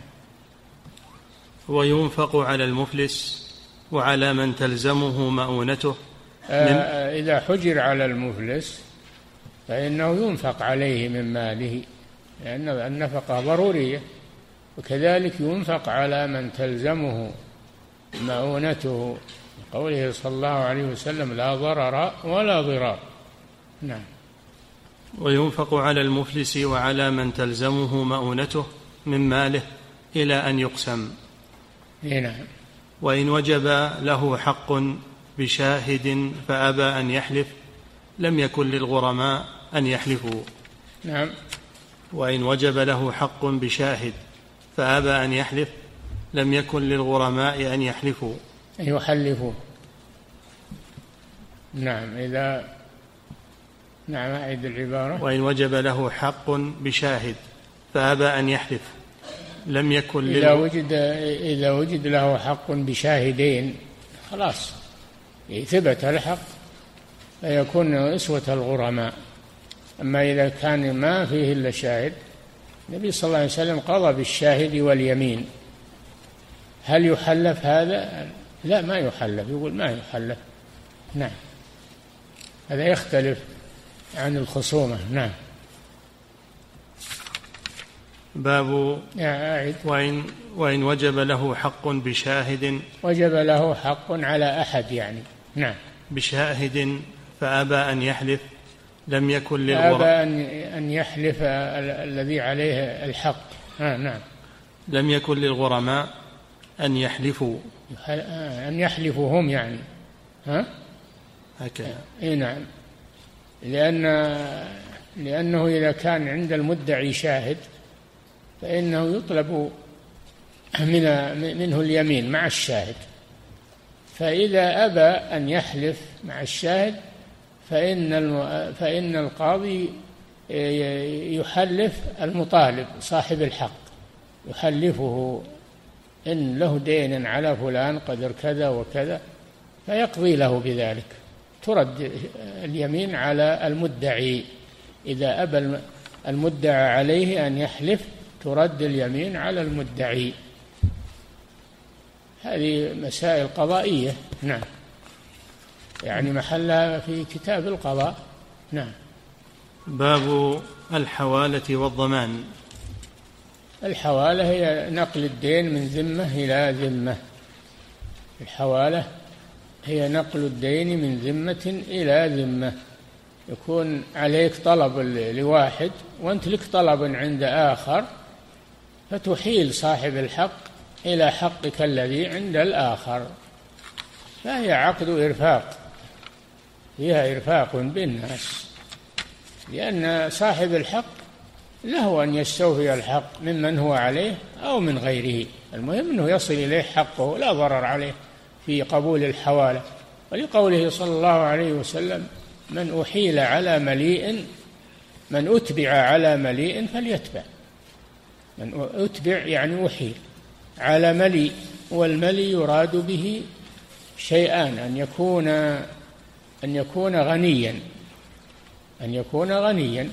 وينفق على المفلس وعلى من تلزمه مؤونته. آه إذا حجر على المفلس فإنه ينفق عليه من ماله، لأن النفقة ضرورية، وكذلك ينفق على من تلزمه مؤونته، قوله صلى الله عليه وسلم: لا ضرر ولا ضرار. نعم. وينفق على المفلس وعلى من تلزمه مؤونته من ماله إلى أن يقسم. نعم. وإن وجب له حق بشاهد فأبى أن يحلف لم يكن للغرماء أن يحلفوا. نعم. وإن وجب له حق بشاهد فأبى أن يحلف لم يكن للغرماء أن يحلفوا أن يحلفوا. نعم. إذا نعم أعيد العبارة. وإن وجب له حق بشاهد فأبى أن يحلف لم يكن للغ... إذا وجد إذا وجد له حق بشاهدين خلاص ثبت الحق فيكون أسوة الغرماء. أما إذا كان ما فيه إلا شاهد، النبي صلى الله عليه وسلم قضى بالشاهد واليمين. هل يحلف هذا؟ لا، ما يحلف، يقول ما يحلف. نعم. هذا يختلف عن الخصومة. نعم. باب أعد. وإن, وإن وجب له حق بشاهد وجب له حق على أحد يعني. نعم. بشاهد فأبى أن يحلف لم يكن للغرماء أبى أن يحلف الذي عليه الحق. آه نعم. لم يكن للغرماء أن يحلفوا أن يحلفوا هم يعني. ها هكذا. إيه نعم. لأن لأنه إذا كان عند المدعي شاهد فإنه يطلب من منه اليمين مع الشاهد، فإذا أبى أن يحلف مع الشاهد فإن فإن القاضي يحلف المطالب صاحب الحق، يحلفه إن له دين على فلان قدر كذا وكذا، فيقضي له بذلك. ترد اليمين على المدعي. إذا أبى المدعى عليه أن يحلف ترد اليمين على المدعي. هذه مسائل قضائية. نعم. يعني محلها في كتاب القضاء. نعم. باب الحوالة والضمان. الحوالة هي نقل الدين من ذمة إلى ذمة. الحوالة هي نقل الدين من ذمة إلى ذمة. يكون عليك طلب لواحد وأنت لك طلب عند آخر، فتحيل صاحب الحق إلى حقك الذي عند الآخر، فهي عقد إرفاق، فيها إرفاق بالناس، لأن صاحب الحق له أن يستوفي الحق ممن هو عليه أو من غيره، المهم أنه يصل إليه حقه لا ضرر عليه في قبول الحوالة. ولقوله صلى الله عليه وسلم: من أحيل على مليء من أتبع على مليء فليتبع. من أتبع يعني أحيل على مليء، والملي يراد به شيئان: أن يكون أن يكون غنيا أن يكون غنيا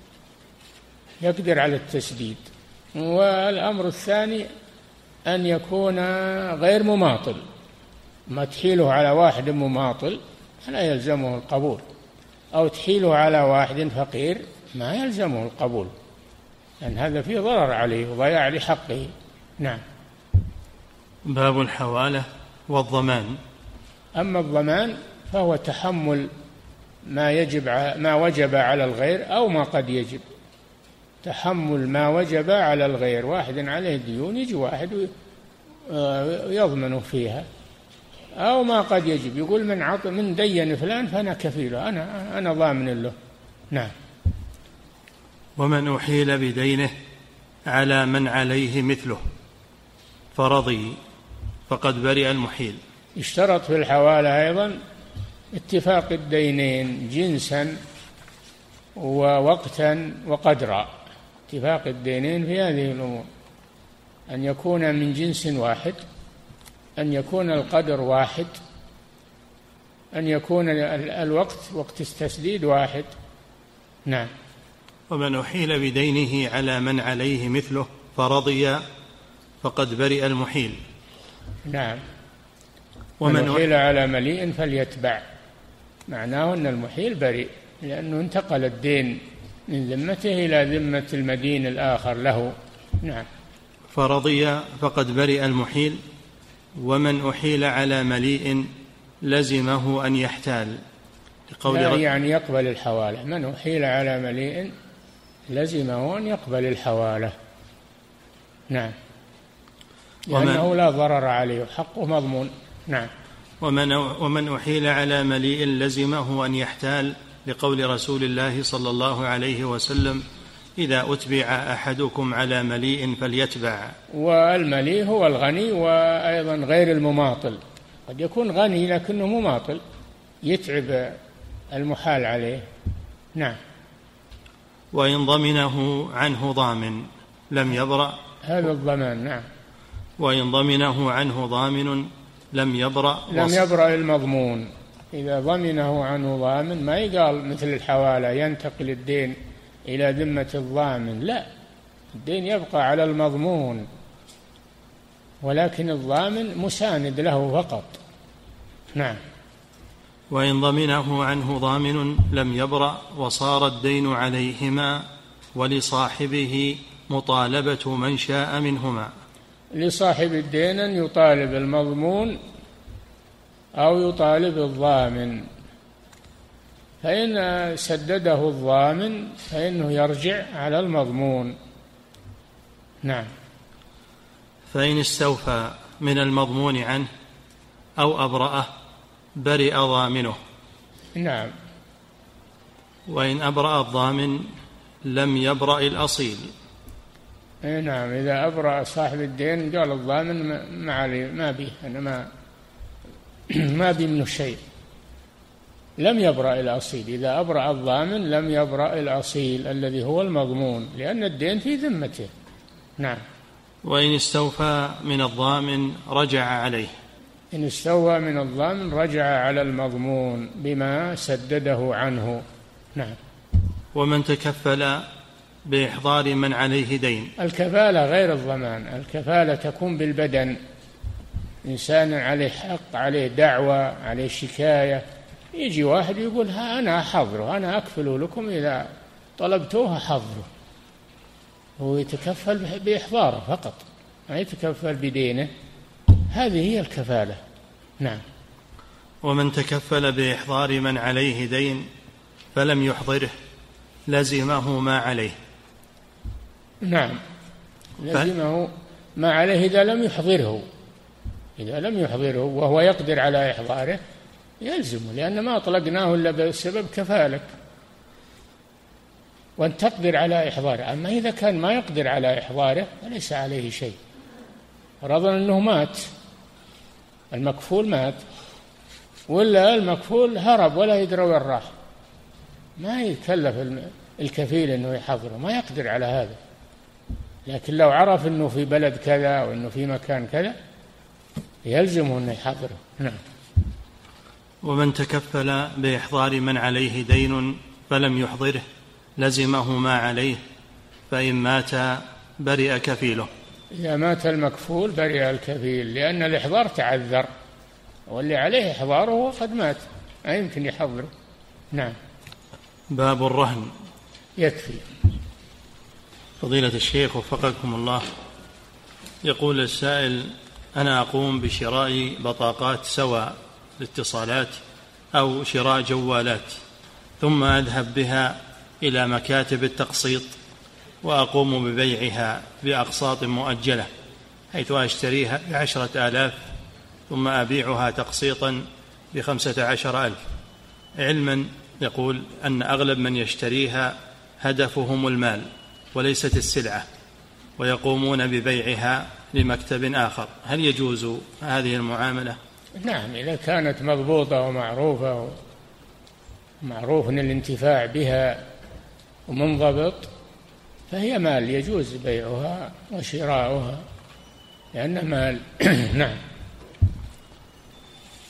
يقدر على التسديد، والأمر الثاني أن يكون غير مماطل. ما تحيله على واحد مماطل لا يلزمه القبول، أو تحيله على واحد فقير ما يلزمه القبول، لأن هذا فيه ضرر عليه وضياع لحقه. نعم. باب الحوالة والضمان. أما الضمان فهو تحمل ما يجب ما وجب على الغير أو ما قد يجب. تحمل ما وجب على الغير، واحد عليه ديون يجي واحد يضمن فيها، أو ما قد يجب يقول من عط من دين فلان فأنا كفيله، أنا أنا ضامن له. نعم. ومن أحيل بدينه على من عليه مثله فرضي فقد برئ المحيل. اشترط في الحوالة أيضا اتفاق الدينين جنسا ووقتا وقدرا. اتفاق الدينين في هذه الأمور، أن يكون من جنس واحد أن يكون القدر واحد، أن يكون الوقت وقت التسديد واحد. نعم. ومن أحيل بدينه على من عليه مثله فرضي فقد برئ المحيل. نعم. ومن أحيل على مليء فليتبع، معناه أن المحيل بريء، لأنه انتقل الدين من ذمته إلى ذمة المدين الآخر له. نعم. فرضي فقد برئ المحيل. ومن أحيل على مليء لزمه أن يحتال، لقول لا يعني يقبل الحوالة. من أحيل على مليء لزمه أن يقبل الحوالة. نعم. لأنه لا ضرر عليه، حقه مضمون. نعم. ومن, ومن أحيل على مليء لزمه أن يحتال، لقول رسول الله صلى الله عليه وسلم: إذا أتبع أحدكم على مليء فليتبع. والمليء هو الغني وأيضا غير المماطل، قد يكون غني لكنه مماطل يتعب المحال عليه. نعم. وإن ضمنه عنه ضامن لم يبرأ، هذا الضمان. نعم. وإن ضمنه عنه ضامن لم يبرأ لم يبرأ المضمون. إذا ضمنه عنه ضامن ما يقال مثل الحوالة ينتقل الدين إلى ذمة الضامن، لا، الدين يبقى على المضمون، ولكن الضامن مساند له فقط. نعم. وإن ضمنه عنه ضامن لم يبرأ وصار الدين عليهما ولصاحبه مطالبة من شاء منهما. لصاحب الدين أن يطالب المضمون أو يطالب الضامن، فإن سدده الضامن فإنه يرجع على المضمون. نعم. فإن استوفى من المضمون عنه أو أبرأه برئ ضامنه. نعم. وإن أبرأ الضامن لم يبرأ الأصيل. نعم. إذا أبرأ صاحب الدين قال الضامن ما علي ما به، أنا ما ما بي منه شيء، لم يبرأ الأصيل. إذا أبرأ الضامن لم يبرأ الأصيل الذي هو المضمون، لأن الدين في ذمته. نعم. وإن استوفى من الضامن رجع عليه. إن استوى من الضامن رجع على المضمون بما سدده عنه. نعم. ومن تكفل بإحضار من عليه دين. الكفالة غير الضمان. الكفالة تكون بالبدن، إنسان عليه حق، عليه دعوة، عليه شكاية، يجي واحد يقول ها أنا أحضره، أنا أكفل لكم، إذا طلبتوه أحضره، هو يتكفل بإحضاره فقط، ما يتكفل بدينه. هذه هي الكفالة. نعم. ومن تكفل بإحضار من عليه دين فلم يحضره لزمه ما عليه. نعم. لزمه ما عليه إذا لم يحضره. إذا لم يحضره وهو يقدر على إحضاره يلزمه، لأن ما أطلقناه إلا بسبب كفالك وأن تقدر على إحضاره. أما إذا كان ما يقدر على إحضاره فليس عليه شيء، فرضا أنه مات، المكفول مات، ولا المكفول هرب ولا يدري وين راح، ما يكلف الكفيل أنه يحضره، ما يقدر على هذا. لكن لو عرف أنه في بلد كذا وأنه في مكان كذا يلزمه أنه يحضره. نعم. ومن تكفل بإحضار من عليه دين فلم يحضره لزمه ما عليه، فإن مات برئ كفيله. إذا مات المكفول برئ الكفيل، لأن الإحضار تعذر، واللي عليه إحضاره قد مات، ما يمكن يحضره. نعم. باب الرهن. يكفي. فضيلة الشيخ وفقكم الله، يقول السائل: أنا أقوم بشراء بطاقات سواء الاتصالات أو شراء جوالات، ثم أذهب بها إلى مكاتب التقسيط وأقوم ببيعها بأقساط مؤجلة، حيث أشتريها بعشرة آلاف ثم أبيعها تقسيطا بخمسة عشر ألف، علما يقول أن أغلب من يشتريها هدفهم المال وليست السلعة، ويقومون ببيعها لمكتب آخر، هل يجوز هذه المعاملة؟ نعم، إذا كانت مضبوطة ومعروفة ومعروف الانتفاع بها ومنضبط فهي مال يجوز بيعها وشراؤها لأنها مال. نعم.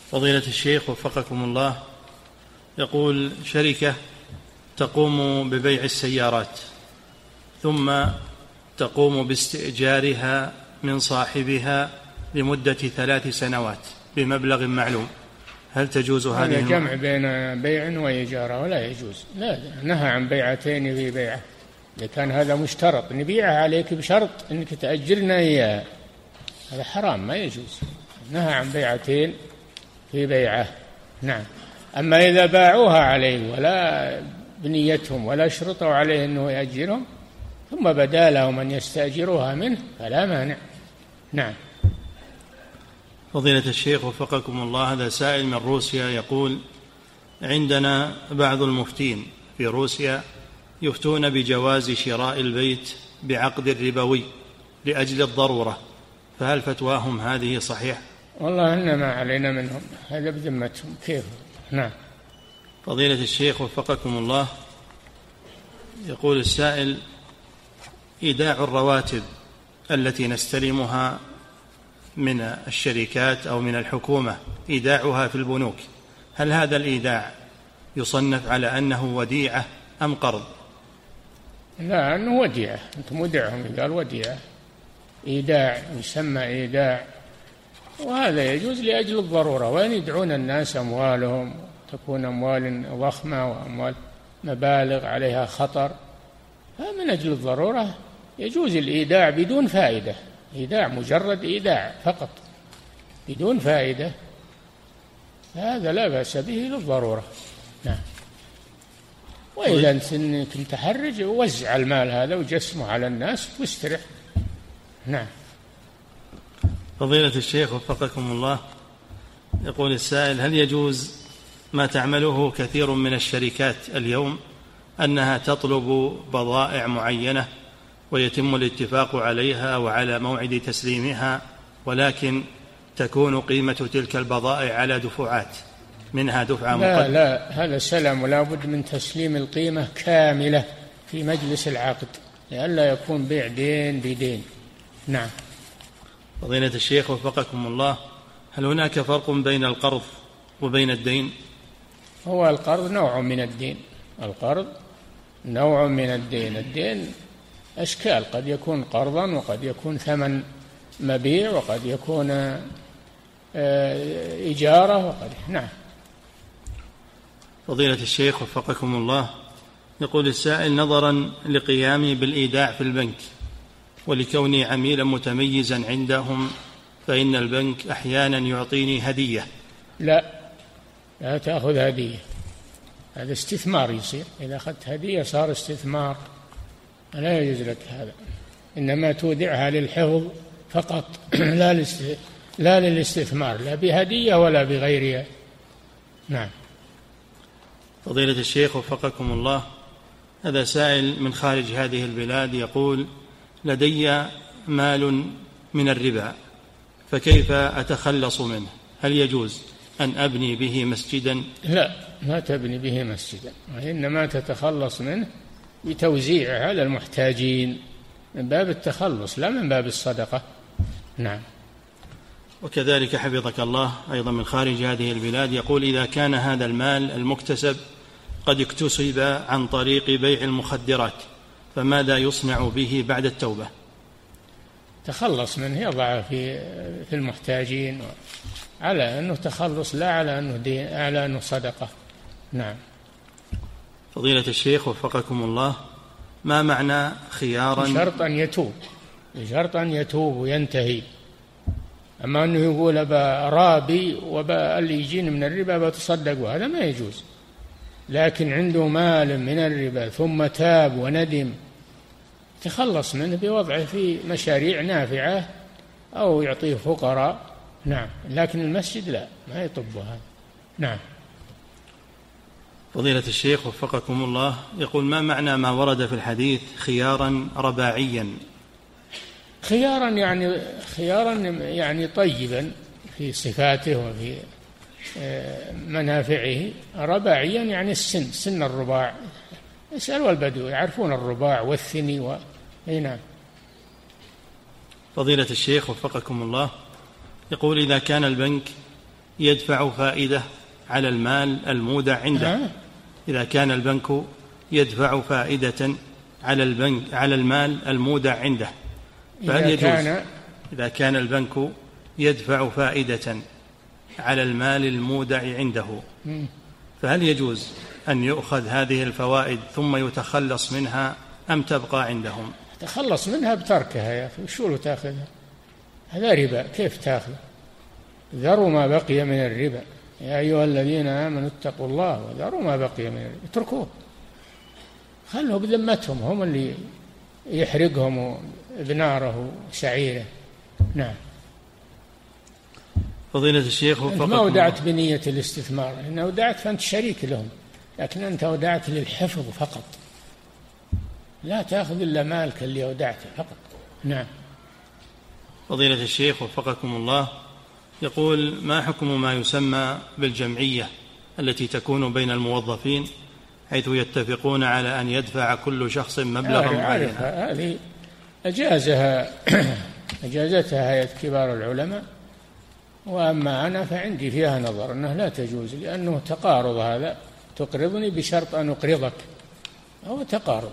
فضيلة الشيخ وفقكم الله، يقول شركة تقوم ببيع السيارات ثم تقوم باستئجارها من صاحبها لمدة ثلاث سنوات بمبلغ معلوم، هل تجوز هذه؟ هذا جمع بين بيع وإيجار ولا يجوز. لا، نهى عن بيعتين في بيعة. إذا كان هذا مشترط نبيعها عليك بشرط أنك تأجرنا إياها، هذا حرام ما يجوز. نهى عن بيعتين في بيعة. نعم. أما إذا باعوها عليه ولا بنيتهم ولا شرطوا عليه أنه يأجرهم ثم بدا لهم أن يستأجروها منه فلا مانع. نعم. فضيلة الشيخ وفقكم الله، هذا سائل من روسيا يقول: عندنا بعض المفتين في روسيا يفتون بجواز شراء البيت بعقد ربوي لأجل الضرورة، فهل فتواهم هذه صحيح؟ والله إن ما علينا منهم، هذا بذمتهم كيف. نعم. فضيلة الشيخ وفقكم الله، يقول السائل: إيداع الرواتب التي نستلمها من الشركات أو من الحكومة، إيداعها في البنوك، هل هذا الإيداع يصنف على أنه وديعة أم قرض؟ لا، أنه وديعة. أنت مودعهم، قال وديعة. إيداع يسمى إيداع، وهذا يجوز لأجل الضرورة. وين يدعون الناس أموالهم، تكون أموال ضخمة وأموال مبالغ عليها خطر، فمن أجل الضرورة يجوز الإيداع بدون فائدة. إيداع مجرد إيداع فقط بدون فائدة، هذا لا بأس به للضرورة. نعم. وإذا أنت متحرج وزع المال هذا وجسمه على الناس واسترح. نعم. فضيلة الشيخ وفقكم الله، يقول السائل: هل يجوز ما تعمله كثير من الشركات اليوم، أنها تطلب بضائع معينة ويتم الاتفاق عليها وعلى موعد تسليمها، ولكن تكون قيمة تلك البضائع على دفعات، منها دفعة مقدمة؟ لا لا، هذا سلام، ولا بد من تسليم القيمة كاملة في مجلس العقد لئلا يكون بيع دين بدين. نعم. فضيلة الشيخ وفقكم الله، هل هناك فرق بين القرض وبين الدين؟ هو القرض نوع من الدين، القرض نوع من الدين. الدين أشكال، قد يكون قرضا وقد يكون ثمن مبيع وقد يكون إجارة وقد. نعم. فضيلة الشيخ وفقكم الله، يقول السائل: نظرا لقيامي بالإيداع في البنك ولكوني عميلا متميزا عندهم، فإن البنك أحيانا يعطيني هدية. لا، لا تأخذ هدية، هذا استثمار يصير. إذا أخذت هدية صار استثمار، لا يجوز لك هذا. إنما تودعها للحفظ فقط لا لا للاستثمار، لا بهدية ولا بغيرها. نعم. فضيلة الشيخ وفقكم الله، هذا سائل من خارج هذه البلاد يقول: لدي مال من الربا، فكيف أتخلص منه؟ هل يجوز أن أبني به مسجدا؟ لا، ما تبني به مسجدا، وإنما تتخلص منه بتوزيعه على المحتاجين من باب التخلص لا من باب الصدقة. نعم. وكذلك حفظك الله أيضا من خارج هذه البلاد يقول: إذا كان هذا المال المكتسب قد اكتسب عن طريق بيع المخدرات، فماذا يصنع به بعد التوبة؟ تخلص منه، يضع في في المحتاجين على أنه تخلص لا على أنه دين، على أنه صدقة. نعم. فضيلة الشيخ وفقكم الله، ما معنى خيارا؟ بشرط أن يتوب، بشرط أن يتوب وينتهي. أما أنه يقول أبا رابي وبا اللي يجيني من الربا بتصدق، وهذا ما يجوز. لكن عنده مال من الربا ثم تاب وندم، تخلص منه بوضعه في مشاريع نافعة أو يعطيه فقراء. نعم. لكن المسجد لا، ما يطب هذا. نعم. فضيلة الشيخ وفقكم الله، يقول: ما معنى ما ورد في الحديث خيارا رباعيا؟ خيارا يعني خيارا يعني طيبا في صفاته وفي منافعه. رباعيا يعني السن، سن الرباع. اسألوا البدو يعرفون الرباع والثني و... نعم. فضيلة الشيخ وفقكم الله، يقول: إذا كان البنك يدفع فائدة على المال المودع عنده، إذا كان البنك يدفع فائدة على البنك على المال المودع عنده، فهل يجوز إذا كان البنك يدفع فائدة على المال المودع عنده، فهل يجوز أن يؤخذ هذه الفوائد ثم يتخلص منها أم تبقى عندهم؟ تخلص منها بتركها يا أخي، شو له تأخذها؟ هذا ربا، كيف تأخذ؟ ذروا ما بقي من الربا يا أيها الذين آمنوا اتقوا الله وذروا ما بقي من الربا، اتركوه، خلوه بذمتهم، هم اللي يحرقهم بناره وسعيره. نعم. فضيلة الشيخ أنت ما ودعت بنية الاستثمار، إن ودعت فأنت شريك لهم، لكن أنت ودعت للحفظ فقط، لا تأخذ إلا مالك اللي ودعته فقط. نعم. فضيلة الشيخ وفقكم الله، يقول: ما حكم ما يسمى بالجمعية التي تكون بين الموظفين حيث يتفقون على أن يدفع كل شخص مبلغا معينا؟ هذه أجازها أجازتها هيئة كبار العلماء، وأما أنا فعندي فيها نظر أنه لا تجوز، لأنه تقارض، هذا تقرضني بشرط أن أقرضك، هو تقارض،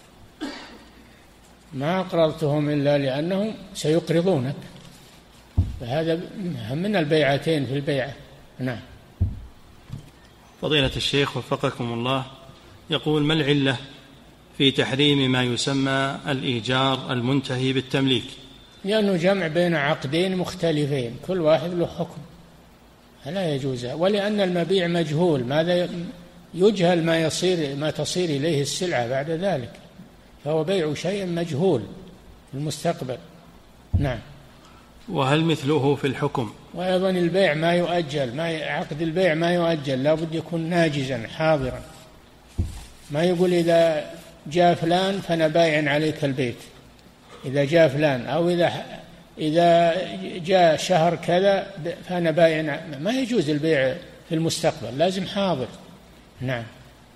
ما أقرضتهم إلا لأنهم سيقرضونك، فهذا من البيعتين في البيعة. نعم. فضيلة الشيخ وفقكم الله، يقول: ما العلة في تحريم ما يسمى الإيجار المنتهي بالتمليك؟ لأنه جمع بين عقدين مختلفين كل واحد له حكم، فلا يجوز، ولأن المبيع مجهول، ماذا يجهل ما يصير ما تصير إليه السلعة بعد ذلك، فهو بيع شيء مجهول في المستقبل. نعم. وهل مثله في الحكم؟ وأيضا البيع ما يؤجل، ما عقد البيع ما يؤجل، لا بد يكون ناجزا حاضرا، ما يقول إذا جاء فلان فأنا بايع عليك البيت، إذا جاء فلان، أو إذا إذا جاء شهر كذا فأنا بايع، ما يجوز البيع في المستقبل، لازم حاضر. نعم.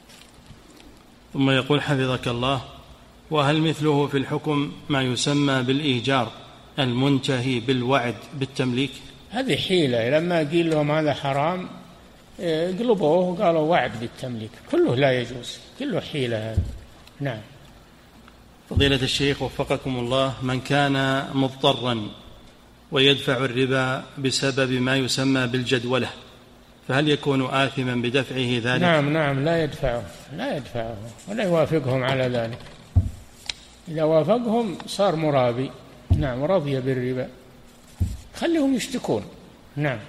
ثم يقول حفظك الله: وهل مثله في الحكم ما يسمى بالإيجار المنتهي بالوعد بالتمليك؟ هذه حيلة، لما قيل لهم هذا حرام قلبوه وقالوا وعد بالتمليك، كله لا يجوز، كله حيلة هذا. نعم. فضيلة الشيخ وفقكم الله، من كان مضطرا ويدفع الربا بسبب ما يسمى بالجدولة، فهل يكون آثما بدفعه ذلك؟ نعم نعم، لا يدفعه، لا يدفعه ولا يوافقهم على ذلك، إذا وافقهم صار مرابي. نعم، ورضي بالربا، خليهم يشتكون. نعم.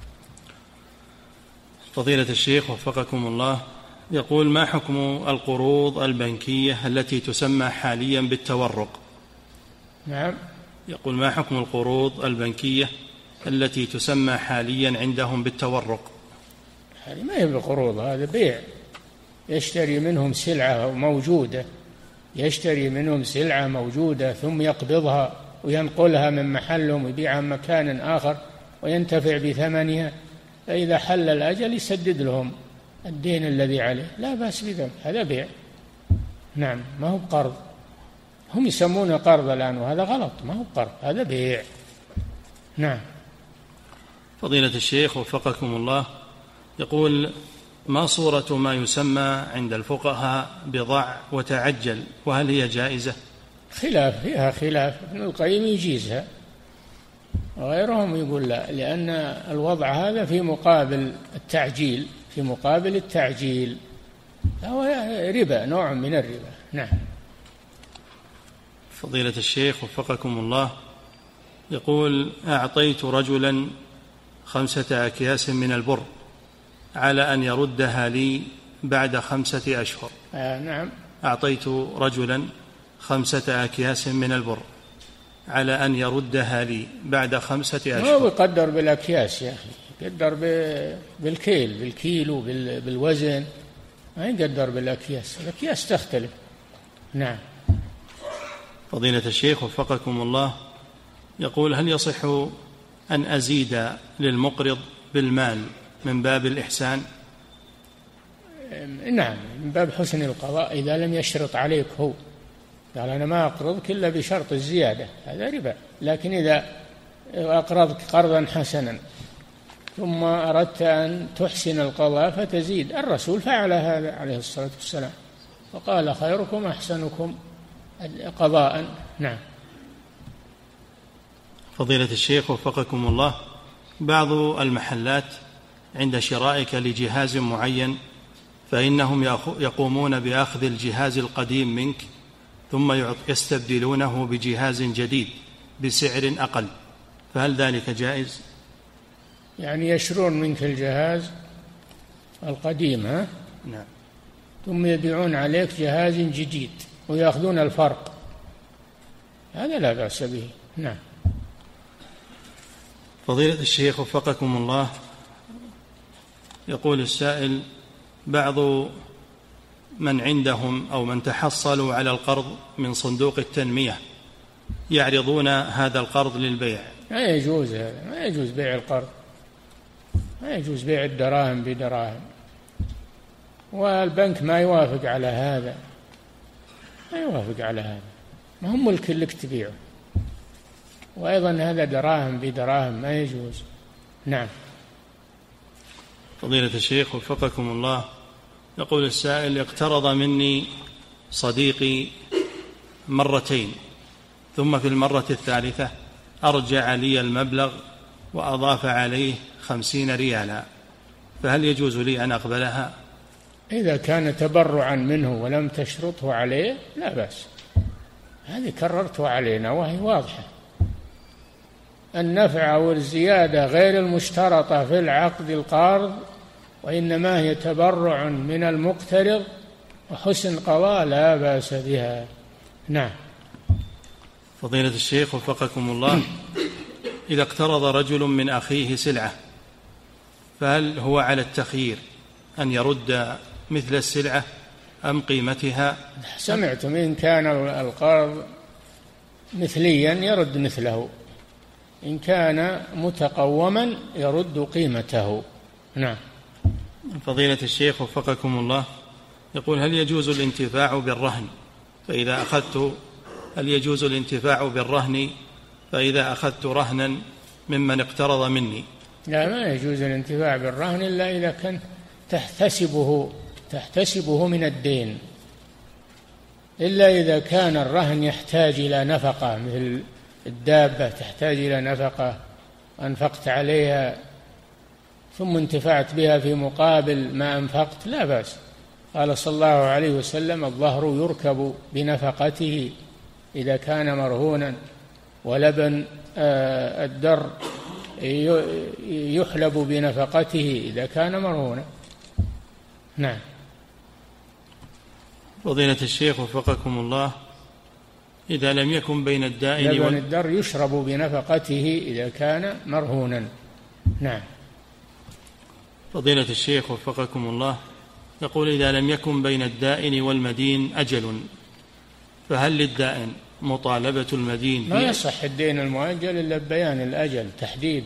فضيلة الشيخ وفقكم الله، يقول: ما حكم القروض البنكية التي تسمى حاليا بالتورق؟ نعم. يقول: ما حكم القروض البنكية التي تسمى حاليا عندهم بالتورق؟ هذه ما هي بقروض، هذا بيع، يشتري منهم سلعة موجودة، يشتري منهم سلعة موجودة ثم يقبضها وينقلها من محلهم ويبيعها مكان آخر وينتفع بثمنها، فإذا حل الأجل يسدد لهم الدين الذي عليه، لا بأس بذلك، هذا بيع. نعم، ما هو قرض، هم يسمونه قرض الآن وهذا غلط، ما هو قرض، هذا بيع. نعم. فضيلة الشيخ وفقكم الله، يقول: ما صورة ما يسمى عند الفقهاء بضع وتعجل، وهل هي جائزة؟ خلاف، فيها خلاف، ابن القيم يجيزها وغيرهم يقول لا، لأن الوضع هذا في مقابل التعجيل، في مقابل التعجيل، هو ربا، نوع من الربا. نعم. فضيلة الشيخ وفقكم الله، يقول: أعطيت رجلا خمسة أكياس من البر على أن يردها لي بعد خمسة أشهر. آه نعم. أعطيت رجلا خمسة أكياس من البر على أن يردها لي بعد خمسة أشهر. ما يقدر بالأكياس يا أخي، يقدر بالكيل، بالكيلو، بالوزن، ما يقدر بالأكياس، الأكياس تختلف. نعم. فضيلة الشيخ وفقكم الله، يقول: هل يصح أن أزيد للمقرض بالمال من باب الإحسان؟ نعم، من باب حسن القضاء، إذا لم يشرط عليك هو، قال أنا ما أقرضك إلا بشرط الزيادة، هذا ربا. لكن إذا أقرضك قرضا حسنا ثم أردت أن تحسن القضاء فتزيد. الرسول فعل هذا عليه الصلاة والسلام، وقال خيركم أحسنكم قضاء. نعم. فضيلة الشيخ وفقكم الله، بعض المحلات عند شرائك لجهاز معين فإنهم يقومون بأخذ الجهاز القديم منك ثم يستبدلونه بجهاز جديد بسعر أقل، فهل ذلك جائز؟ يعني يشرون منك الجهاز القديم ها؟ نعم. ثم يبيعون عليك جهاز جديد ويأخذون الفرق، هذا لا بأس به. نعم. فضيلة الشيخ وفقكم الله، يقول السائل: بعض من عندهم أو من تحصلوا على القرض من صندوق التنمية يعرضون هذا القرض للبيع. ما يجوز هذا، ما يجوز بيع القرض، ما يجوز بيع الدراهم بدراهم، والبنك ما يوافق على هذا، ما يوافق على هذا، ما هم ملك لك تبيعه، وأيضا هذا دراهم بدراهم ما يجوز. نعم. فضيلة الشيخ وفقكم الله، يقول السائل: اقترض مني صديقي مرتين، ثم في المرة الثالثة أرجع لي المبلغ وأضاف عليه خمسين ريالا، فهل يجوز لي أن أقبلها؟ إذا كان تبرعا منه ولم تشرطه عليه لا بأس، هذه كررته علينا وهي واضحة. النفع أو الزيادة غير المشترطة في العقد القرض، وإنما هي تبرع من المقترض وحسن قضاء لا بأس بها. نعم. فضيلة الشيخ وفقكم الله، إذا اقترض رجل من أخيه سلعة فهل هو على التخيير أن يرد مثل السلعة أم قيمتها؟ سمعتم إن كان القرض مثليا يرد مثله، إن كان متقوما يرد قيمته. نعم. فضيلة الشيخ وفقكم الله، يقول: هل يجوز الانتفاع بالرهن فإذا أخذت هل يجوز الانتفاع بالرهن فإذا أخذت رهنا ممن اقترض مني؟ لا، ما يجوز الانتفاع بالرهن إلا إذا كان تحتسبه تحتسبه من الدين، إلا إذا كان الرهن يحتاج إلى نفقة، مثل الدابة تحتاج إلى نفقة أنفقت عليها ثم انتفعت بها في مقابل ما أنفقت لا بأس. قال صلى الله عليه وسلم: الظهر يركب بنفقته إذا كان مرهونا، ولبن الدر يحلب بنفقته إذا كان مرهونا. نعم. فضيلة الشيخ وفقكم الله، إذا لم يكن بين الدائن لبن وال... الدر يشرب بنفقته إذا كان مرهونا. نعم. فضيلة الشيخ وفقكم الله، يقول: إذا لم يكن بين الدائن والمدين أجل فهل للدائن مطالبة المدين؟ ما يصح الدين المؤجل إلا ببيان الأجل تحديده.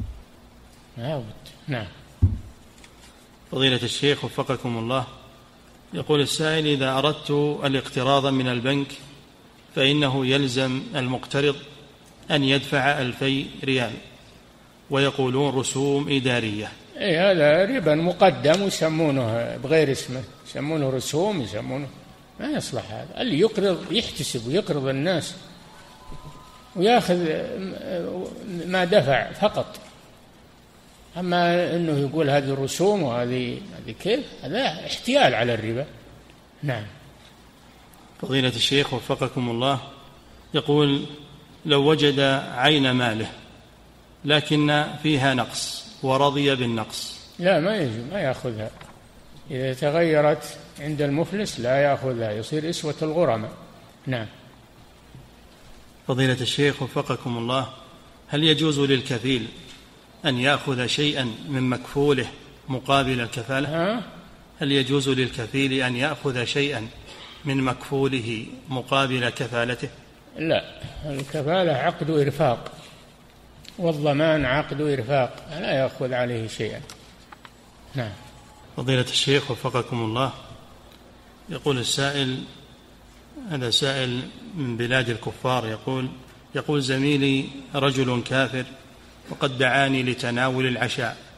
نعم. فضيلة الشيخ وفقكم الله، يقول السائل: إذا أردت الاقتراض من البنك فإنه يلزم المقترض أن يدفع ألفي ريال ويقولون رسوم إدارية. إيه، هذا ربا مقدم يسمونه بغير اسمه، يسمونه رسوم، يسمونه ما يصلح. هذا اللي يقرض يحتسب ويقرض الناس ويأخذ ما دفع فقط، أما أنه يقول هذه رسوم وهذه هذه كيف، هذا احتيال على الربا. نعم. فضيلة الشيخ وفقكم الله، يقول: لو وجد عين ماله لكن فيها نقص ورضي بالنقص. لا، ما يجوز، ما يأخذها. إذا تغيرت عند المفلس لا يأخذها، يصير إسوة الغرماء. نعم. فضيلة الشيخ وفقكم الله، هل يجوز للكفيل أن يأخذ شيئا من مكفوله مقابل الكفالة؟ ها؟ هل يجوز للكفيل أن يأخذ شيئا من مكفوله مقابل كفالته؟ لا، الكفالة عقد إرفاق، والضمان عقد إرفاق، لا يأخذ عليه شيئا. نعم. فضيلة الشيخ وفقكم الله، يقول السائل، هذا سائل من بلاد الكفار، يقول يقول زميلي رجل كافر وقد دعاني لتناول العشاء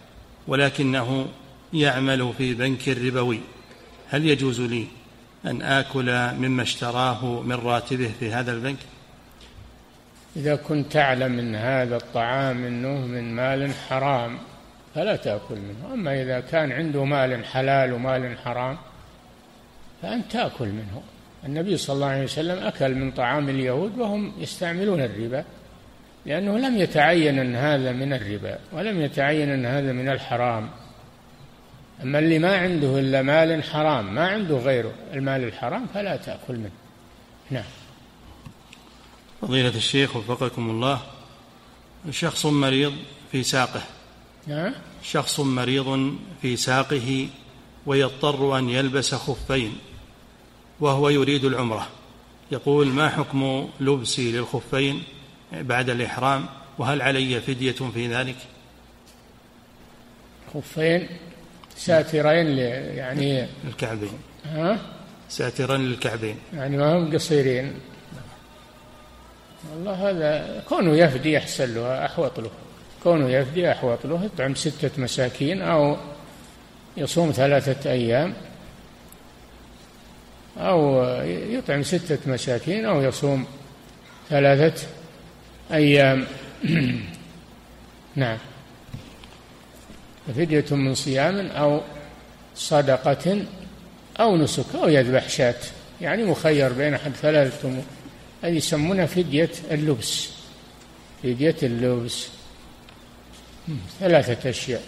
ولكنه يعمل في بنك ربوي، هل يجوز لي أن آكل مما اشتراه من راتبه في هذا البنك؟ إذا كنت تعلم أن هذا الطعام إنه من مال حرام فلا تأكل منه. أما إذا كان عنده مال حلال ومال حرام فأنت تأكل منه. النبي صلى الله عليه وسلم أكل من طعام اليهود وهم يستعملون الربا، لأنه لم يتعين أن هذا من الربا ولم يتعين أن هذا من الحرام. أما اللي ما عنده إلا مال حرام، ما عنده غيره المال الحرام، فلا تأكل منه. نعم. فضيلة الشيخ وفقكم الله، شخص مريض في ساقه نعم شخص مريض في ساقه ويضطر أن يلبس خفين وهو يريد العمرة، يقول: ما حكم لبسي للخفين بعد الإحرام، وهل علي فدية في ذلك؟ خفين ساترين يعني الكعبين. ها؟ ساترين للكعبين يعني ما هم قصيرين. والله هذا كونه يفدي أحسن له، أحوط له. كونه يفدي أحوط له، يطعم ستة مساكين أو يصوم ثلاثة أيام، أو يطعم ستة مساكين أو يصوم ثلاثة أيام. نعم. فدية من صيام أو صدقة أو نسك أو يذبح شاة، يعني مخير بين أحد ثلاثة أمور. هذه يسمونها فدية اللبس. فدية اللبس ثلاثة أشياء: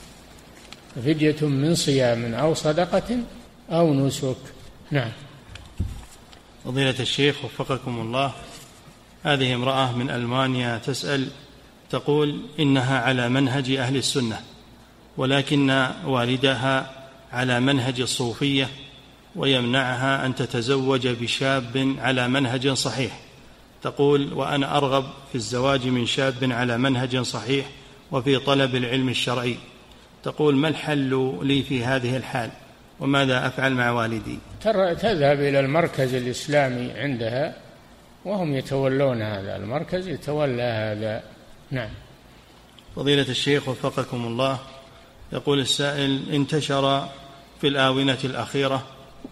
فدية من صيام أو صدقة أو نسك. نعم. فضيلة الشيخ وفقكم الله، هذه امرأة من ألمانيا تسأل، تقول: إنها على منهج أهل السنة، ولكن والدها على منهج الصوفية ويمنعها أن تتزوج بشاب على منهج صحيح. تقول: وأنا أرغب في الزواج من شاب على منهج صحيح وفي طلب العلم الشرعي. تقول: ما الحل لي في هذه الحال، وماذا أفعل مع والدي؟ تذهب إلى المركز الإسلامي عندها وهم يتولون هذا، المركز يتولى هذا. نعم. فضيلة الشيخ وفقكم الله، يقول السائل: انتشر في الآونة الأخيرة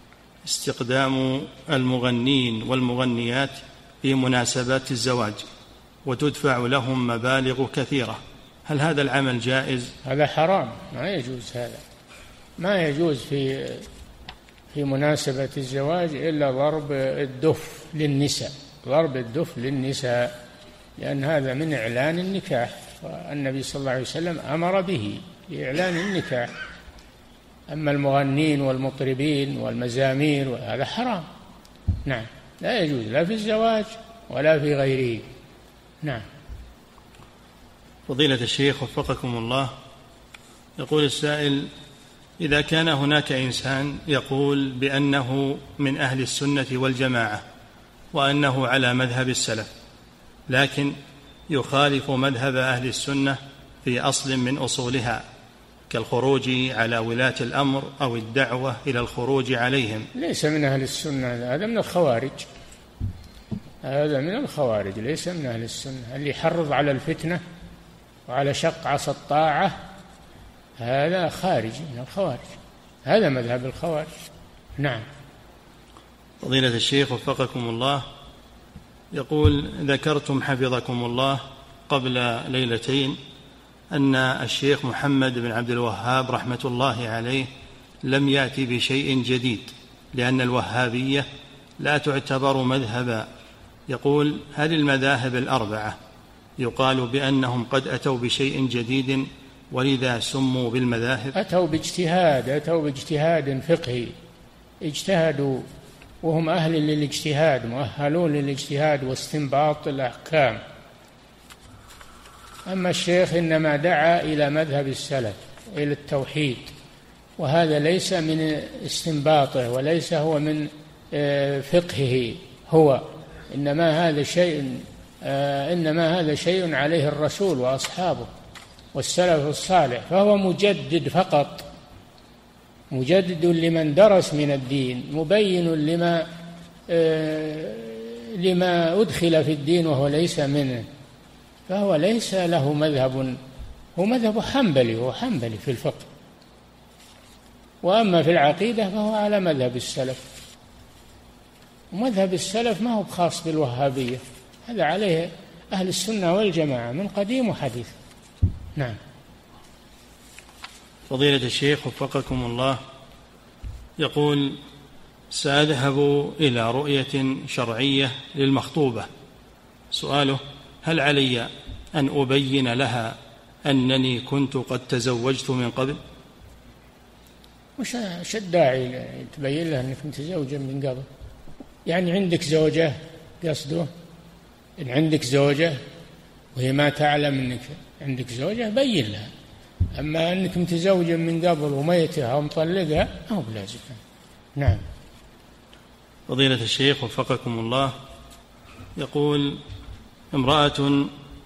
استقدام المغنين والمغنيات في مناسبات الزواج وتدفع لهم مبالغ كثيرة، هل هذا العمل جائز؟ هذا حرام، ما يجوز. هذا ما يجوز في في مناسبة الزواج إلا ضرب الدف للنساء، ضرب الدف للنساء، لأن هذا من إعلان النكاح، والنبي صلى الله عليه وسلم أمر به بإعلان النكاح. أما المغنين والمطربين والمزامير هذا حرام. نعم، لا يجوز لا في الزواج ولا في غيره. نعم. فضيلة الشيخ وفقكم الله، يقول السائل: إذا كان هناك إنسان يقول بأنه من أهل السنة والجماعة وأنه على مذهب السلف، لكن يخالف مذهب أهل السنة في أصل من أصولها، كالخروج على ولاة الأمر أو الدعوة إلى الخروج عليهم، ليس من أهل السنة، هذا من الخوارج. هذا من الخوارج، ليس من أهل السنة. اللي يحرض على الفتنة وعلى شق عصا الطاعة هذا خارجي من الخوارج، هذا مذهب الخوارج. نعم. فضيلة الشيخ وفقكم الله، يقول: ذكرتم حفظكم الله قبل ليلتين أن الشيخ محمد بن عبد الوهاب رحمة الله عليه لم يأتي بشيء جديد، لأن الوهابية لا تعتبر مذهبا. يقول: هل المذاهب الأربعة يقال بأنهم قد أتوا بشيء جديد ولذا سموا بالمذاهب؟ أتوا باجتهاد، أتوا باجتهاد فقهي، اجتهدوا وهم أهل للاجتهاد، مؤهلون للاجتهاد واستنباط الأحكام. أما الشيخ إنما دعا إلى مذهب السلف، إلى التوحيد، وهذا ليس من استنباطه وليس هو من فقهه هو، إنما هذا شيء إنما هذا شيء عليه الرسول وأصحابه والسلف الصالح، فهو مجدد فقط، مجدد لمن درس من الدين، مبين لما لما أدخل في الدين وهو ليس منه، فهو ليس له مذهب هو مذهب حنبلي، هو حنبلي في الفقه، وأما في العقيدة فهو على مذهب السلف، ومذهب السلف ما هو خاص بالوهابية، هذا عليه أهل السنة والجماعة من قديم وحديث. نعم. فضيلة الشيخ وفقكم الله، يقول: سأذهب إلى رؤية شرعية للمخطوبة، سؤاله: هل علي أن أبين لها أنني كنت قد تزوجت من قبل؟ مش الداعي تبين لها أنك متزوجا من قبل؟ يعني عندك زوجة، قصده إن عندك زوجة وهي ما تعلم أنك عندك زوجة بين لها، أما أنك متزوجا من قبل وميتها ومطلقها أو بلازم. نعم. فضيلة الشيخ وفقكم الله، يقول: امرأة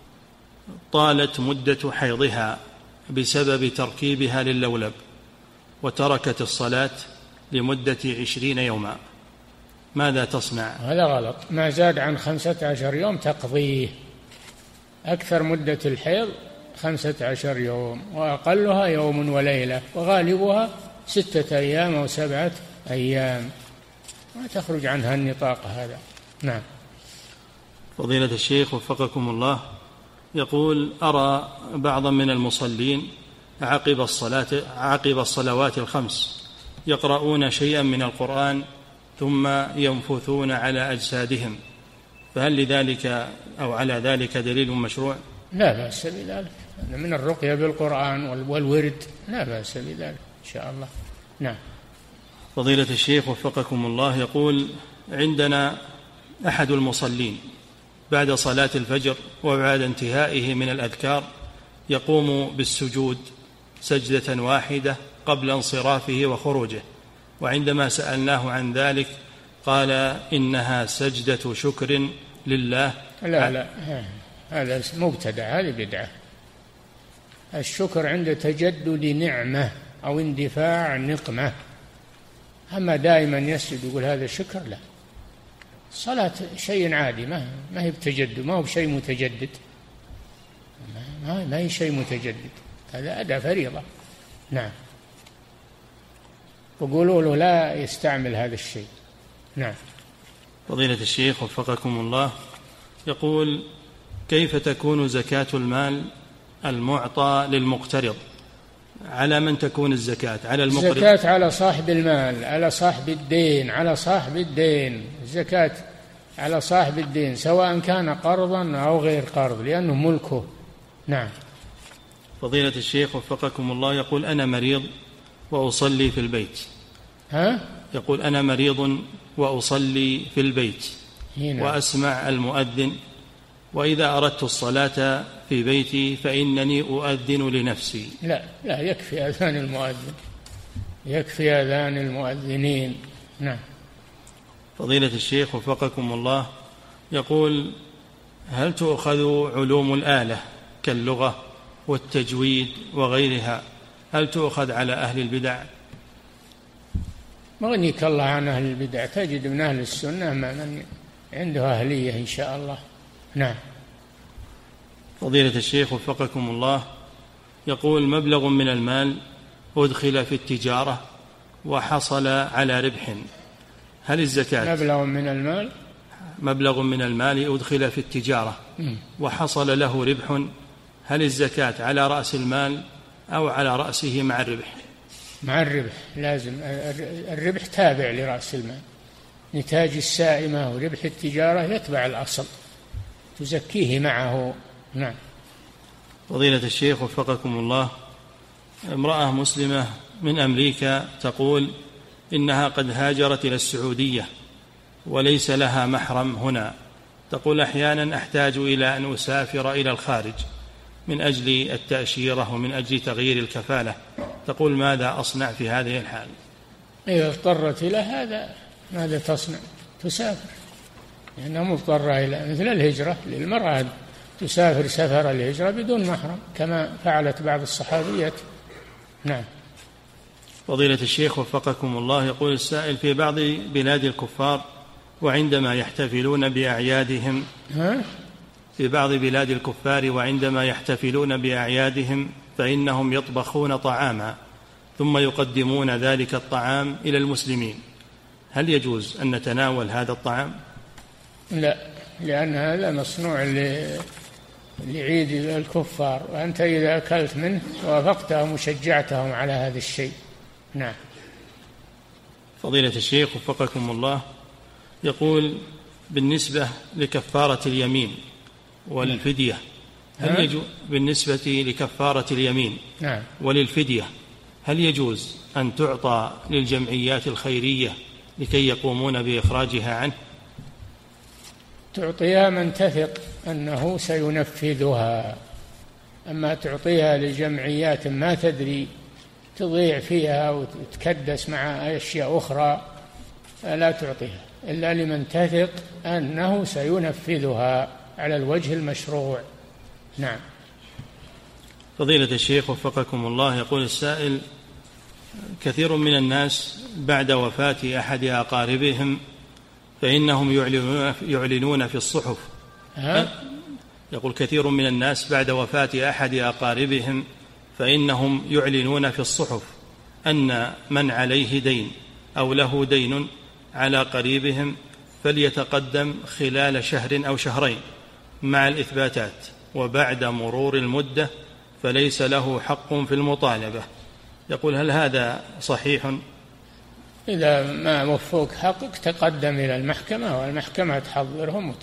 طالت مدة حيضها بسبب تركيبها للولب وتركت الصلاة لمدة عشرين يوما، ماذا تصنع؟ هذا غلط، ما زاد عن خمسة عشر يوم تقضيه. أكثر مدة الحيض خمسة عشر يوم، وأقلها يوم وليلة، وغالبها ستة أيام أو سبعة أيام، ما تخرج عنها النطاق هذا. نعم. فضيلة الشيخ وفقكم الله، يقول: أرى بعضا من المصلين عقب الصلاة عقب الصلوات الخمس يقرؤون شيئا من القرآن ثم ينفثون على أجسادهم، فهل لذلك أو على ذلك دليل مشروع؟ لا بأس بذلك، من الرقية بالقرآن والورد لا بأس بذلك إن شاء الله. نعم. فضيلة الشيخ وفقكم الله، يقول: عندنا أحد المصلين بعد صلاة الفجر وبعد انتهائه من الأذكار يقوم بالسجود سجدة واحدة قبل انصرافه وخروجه، وعندما سألناه عن ذلك قال إنها سجدة شكر لله. لا لا، هذا مبتدع، هذه بدعة. الشكر عند تجدد نعمة أو اندفاع نقمة، أما دائما يسجد يقول هذا شكر، لا. الصلاة شيء عادي، ما ما هي بتجدد، ما هو بشيء متجدد، ما, ما هي شيء متجدد، هذا أداء فريضة. نعم. وقولوا له لا يستعمل هذا الشيء. نعم. فضيلة الشيخ وفقكم الله، يقول: كيف تكون زكاة المال المعطى للمقترض؟ على من تكون الزكاة؟ على المقرض؟ الزكاة على صاحب المال، على صاحب الدين، على صاحب الدين، الزكاة على صاحب الدين سواء كان قرضا أو غير قرض، لأنه ملكه. نعم. فضيلة الشيخ وفقكم الله، يقول: أنا مريض وأصلي في البيت. ها؟ يقول: أنا مريض وأصلي في البيت هنا. وأسمع المؤذن، وإذا أردت الصلاة في بيتي فإنني أؤذن لنفسي. لا لا، يكفي أذان المؤذن، يكفي أذان المؤذنين. نعم. فضيلة الشيخ وفقكم الله، يقول: هل تؤخذ علوم الآلة كاللغة والتجويد وغيرها، هل تؤخذ على أهل البدع؟ مغنيك الله عن أهل البدع، تجد من أهل السنة من عنده أهلية إن شاء الله. نعم. فضيلة الشيخ وفقكم الله، يقول: مبلغ من المال أدخل في التجارة وحصل على ربح، هل الزكاة؟ مبلغ من المال مبلغ من المال أدخل في التجارة وحصل له ربح، هل الزكاة على رأس المال أو على رأسه مع الربح؟ مع الربح، لازم الربح تابع لرأس المال، نتاج السائمة وربح التجارة يتبع الأصل، تزكيه معه. نعم. فضيلة الشيخ وفقكم الله، امرأة مسلمة من أمريكا تقول إنها قد هاجرت إلى السعودية وليس لها محرم هنا، تقول: أحيانا أحتاج إلى أن أسافر إلى الخارج من أجل التأشيرة ومن أجل تغيير الكفالة، تقول: ماذا أصنع في هذه الحال؟ إذا اضطرت إلى هذا ماذا تصنع؟ تسافر، لأنها مضطرة إلى مثل الهجرة للمرأة، تسافر سفر الهجرة بدون محرم كما فعلت بعض الصحابيات. نعم. فضيلة الشيخ وفقكم الله، يقول السائل: في بعض بلاد الكفار وعندما يحتفلون بأعيادهم ها؟ في بعض بلاد الكفار وعندما يحتفلون بأعيادهم فإنهم يطبخون طعاما ثم يقدمون ذلك الطعام إلى المسلمين، هل يجوز أن نتناول هذا الطعام؟ لا، لأن هذا مصنوع لعيد الكفار، وأنت إذا أكلت منه وافقتهم وشجعتهم على هذا الشيء. نعم. فضيلة الشيخ وفقكم الله، يقول بالنسبة لكفارة اليمين والفدية، هل يجوز بالنسبة لكفارة اليمين نعم. وللفدية هل يجوز أن تعطى للجمعيات الخيرية لكي يقومون بإخراجها عنه؟ تعطيها من تثق أنه سينفذها، أما تعطيها لجمعيات ما تدري تضيع فيها وتكدس مع أشياء أخرى، لا تعطيها إلا لمن تثق أنه سينفذها على الوجه المشروع. نعم. فضيلة الشيخ وفقكم الله، يقول السائل: كثير من الناس بعد وفاة أحد أقاربهم فإنهم يعلنون, يعلنون في الصحف ها؟ يقول كثير من الناس بعد وفاة أحد أقاربهم فإنهم يعلنون في الصحف أن من عليه دين أو له دين على قريبهم فليتقدم خلال شهر أو شهرين مع الإثباتات، وبعد مرور المدة فليس له حق في المطالبة. يقول هل هذا صحيح؟ إذا ما وفوك حقك تقدم إلى المحكمة والمحكمة تحضرهم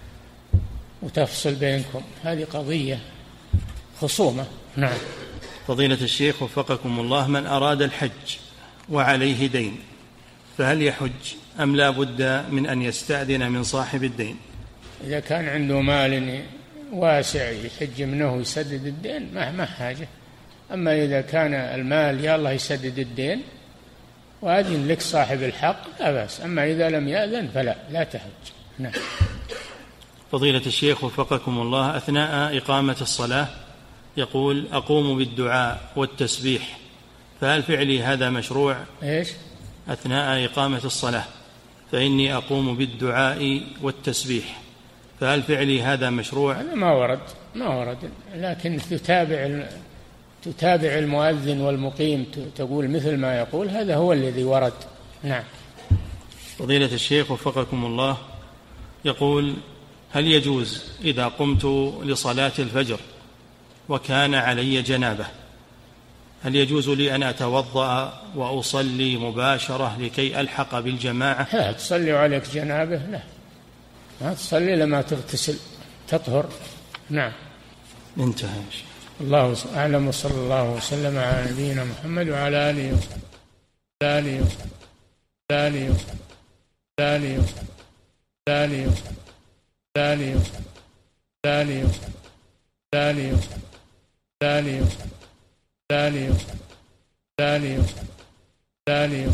وتفصل بينكم، هذه قضية خصومة. نعم. فضيلة الشيخ وفقكم الله، من أراد الحج وعليه دين فهل يحج أم لا بد من أن يستأذن من صاحب الدين؟ إذا كان عنده مال واسع يحج منه ويسدد الدين ما ما حاجة، أما إذا كان المال يا الله يسدد الدين وأذن لك صاحب الحق لا بأس، أما إذا لم يأذن فلا لا تحج. نعم. فضيلة الشيخ وفقكم الله، أثناء إقامة الصلاة يقول أقوم بالدعاء والتسبيح، فهل فعلي هذا مشروع؟ إيش؟ أثناء إقامة الصلاة فإني أقوم بالدعاء والتسبيح، فهل فعلي هذا مشروع؟ هذا ما ورد ما ورد لكن تتابع تتابع المؤذن والمقيم تقول مثل ما يقول، هذا هو الذي ورد. نعم. فضيلة الشيخ وفقكم الله، يقول هل يجوز إذا قمت لصلاة الفجر وكان علي جنابة هل يجوز لي أن أتوضأ وأصلي مباشرة لكي ألحق بالجماعة؟ لا تصلي عليك جنابة، لا ما تصلي لما تغتسل تطهر. نعم. انتهى. الله أعلم، وصلى الله وسلم على نبينا محمد وعلى آله وآله وآله وآله وآله وآله وآله وآله وآله وآله وآله وآله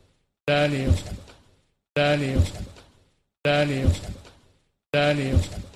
وآله وآله وآله وآله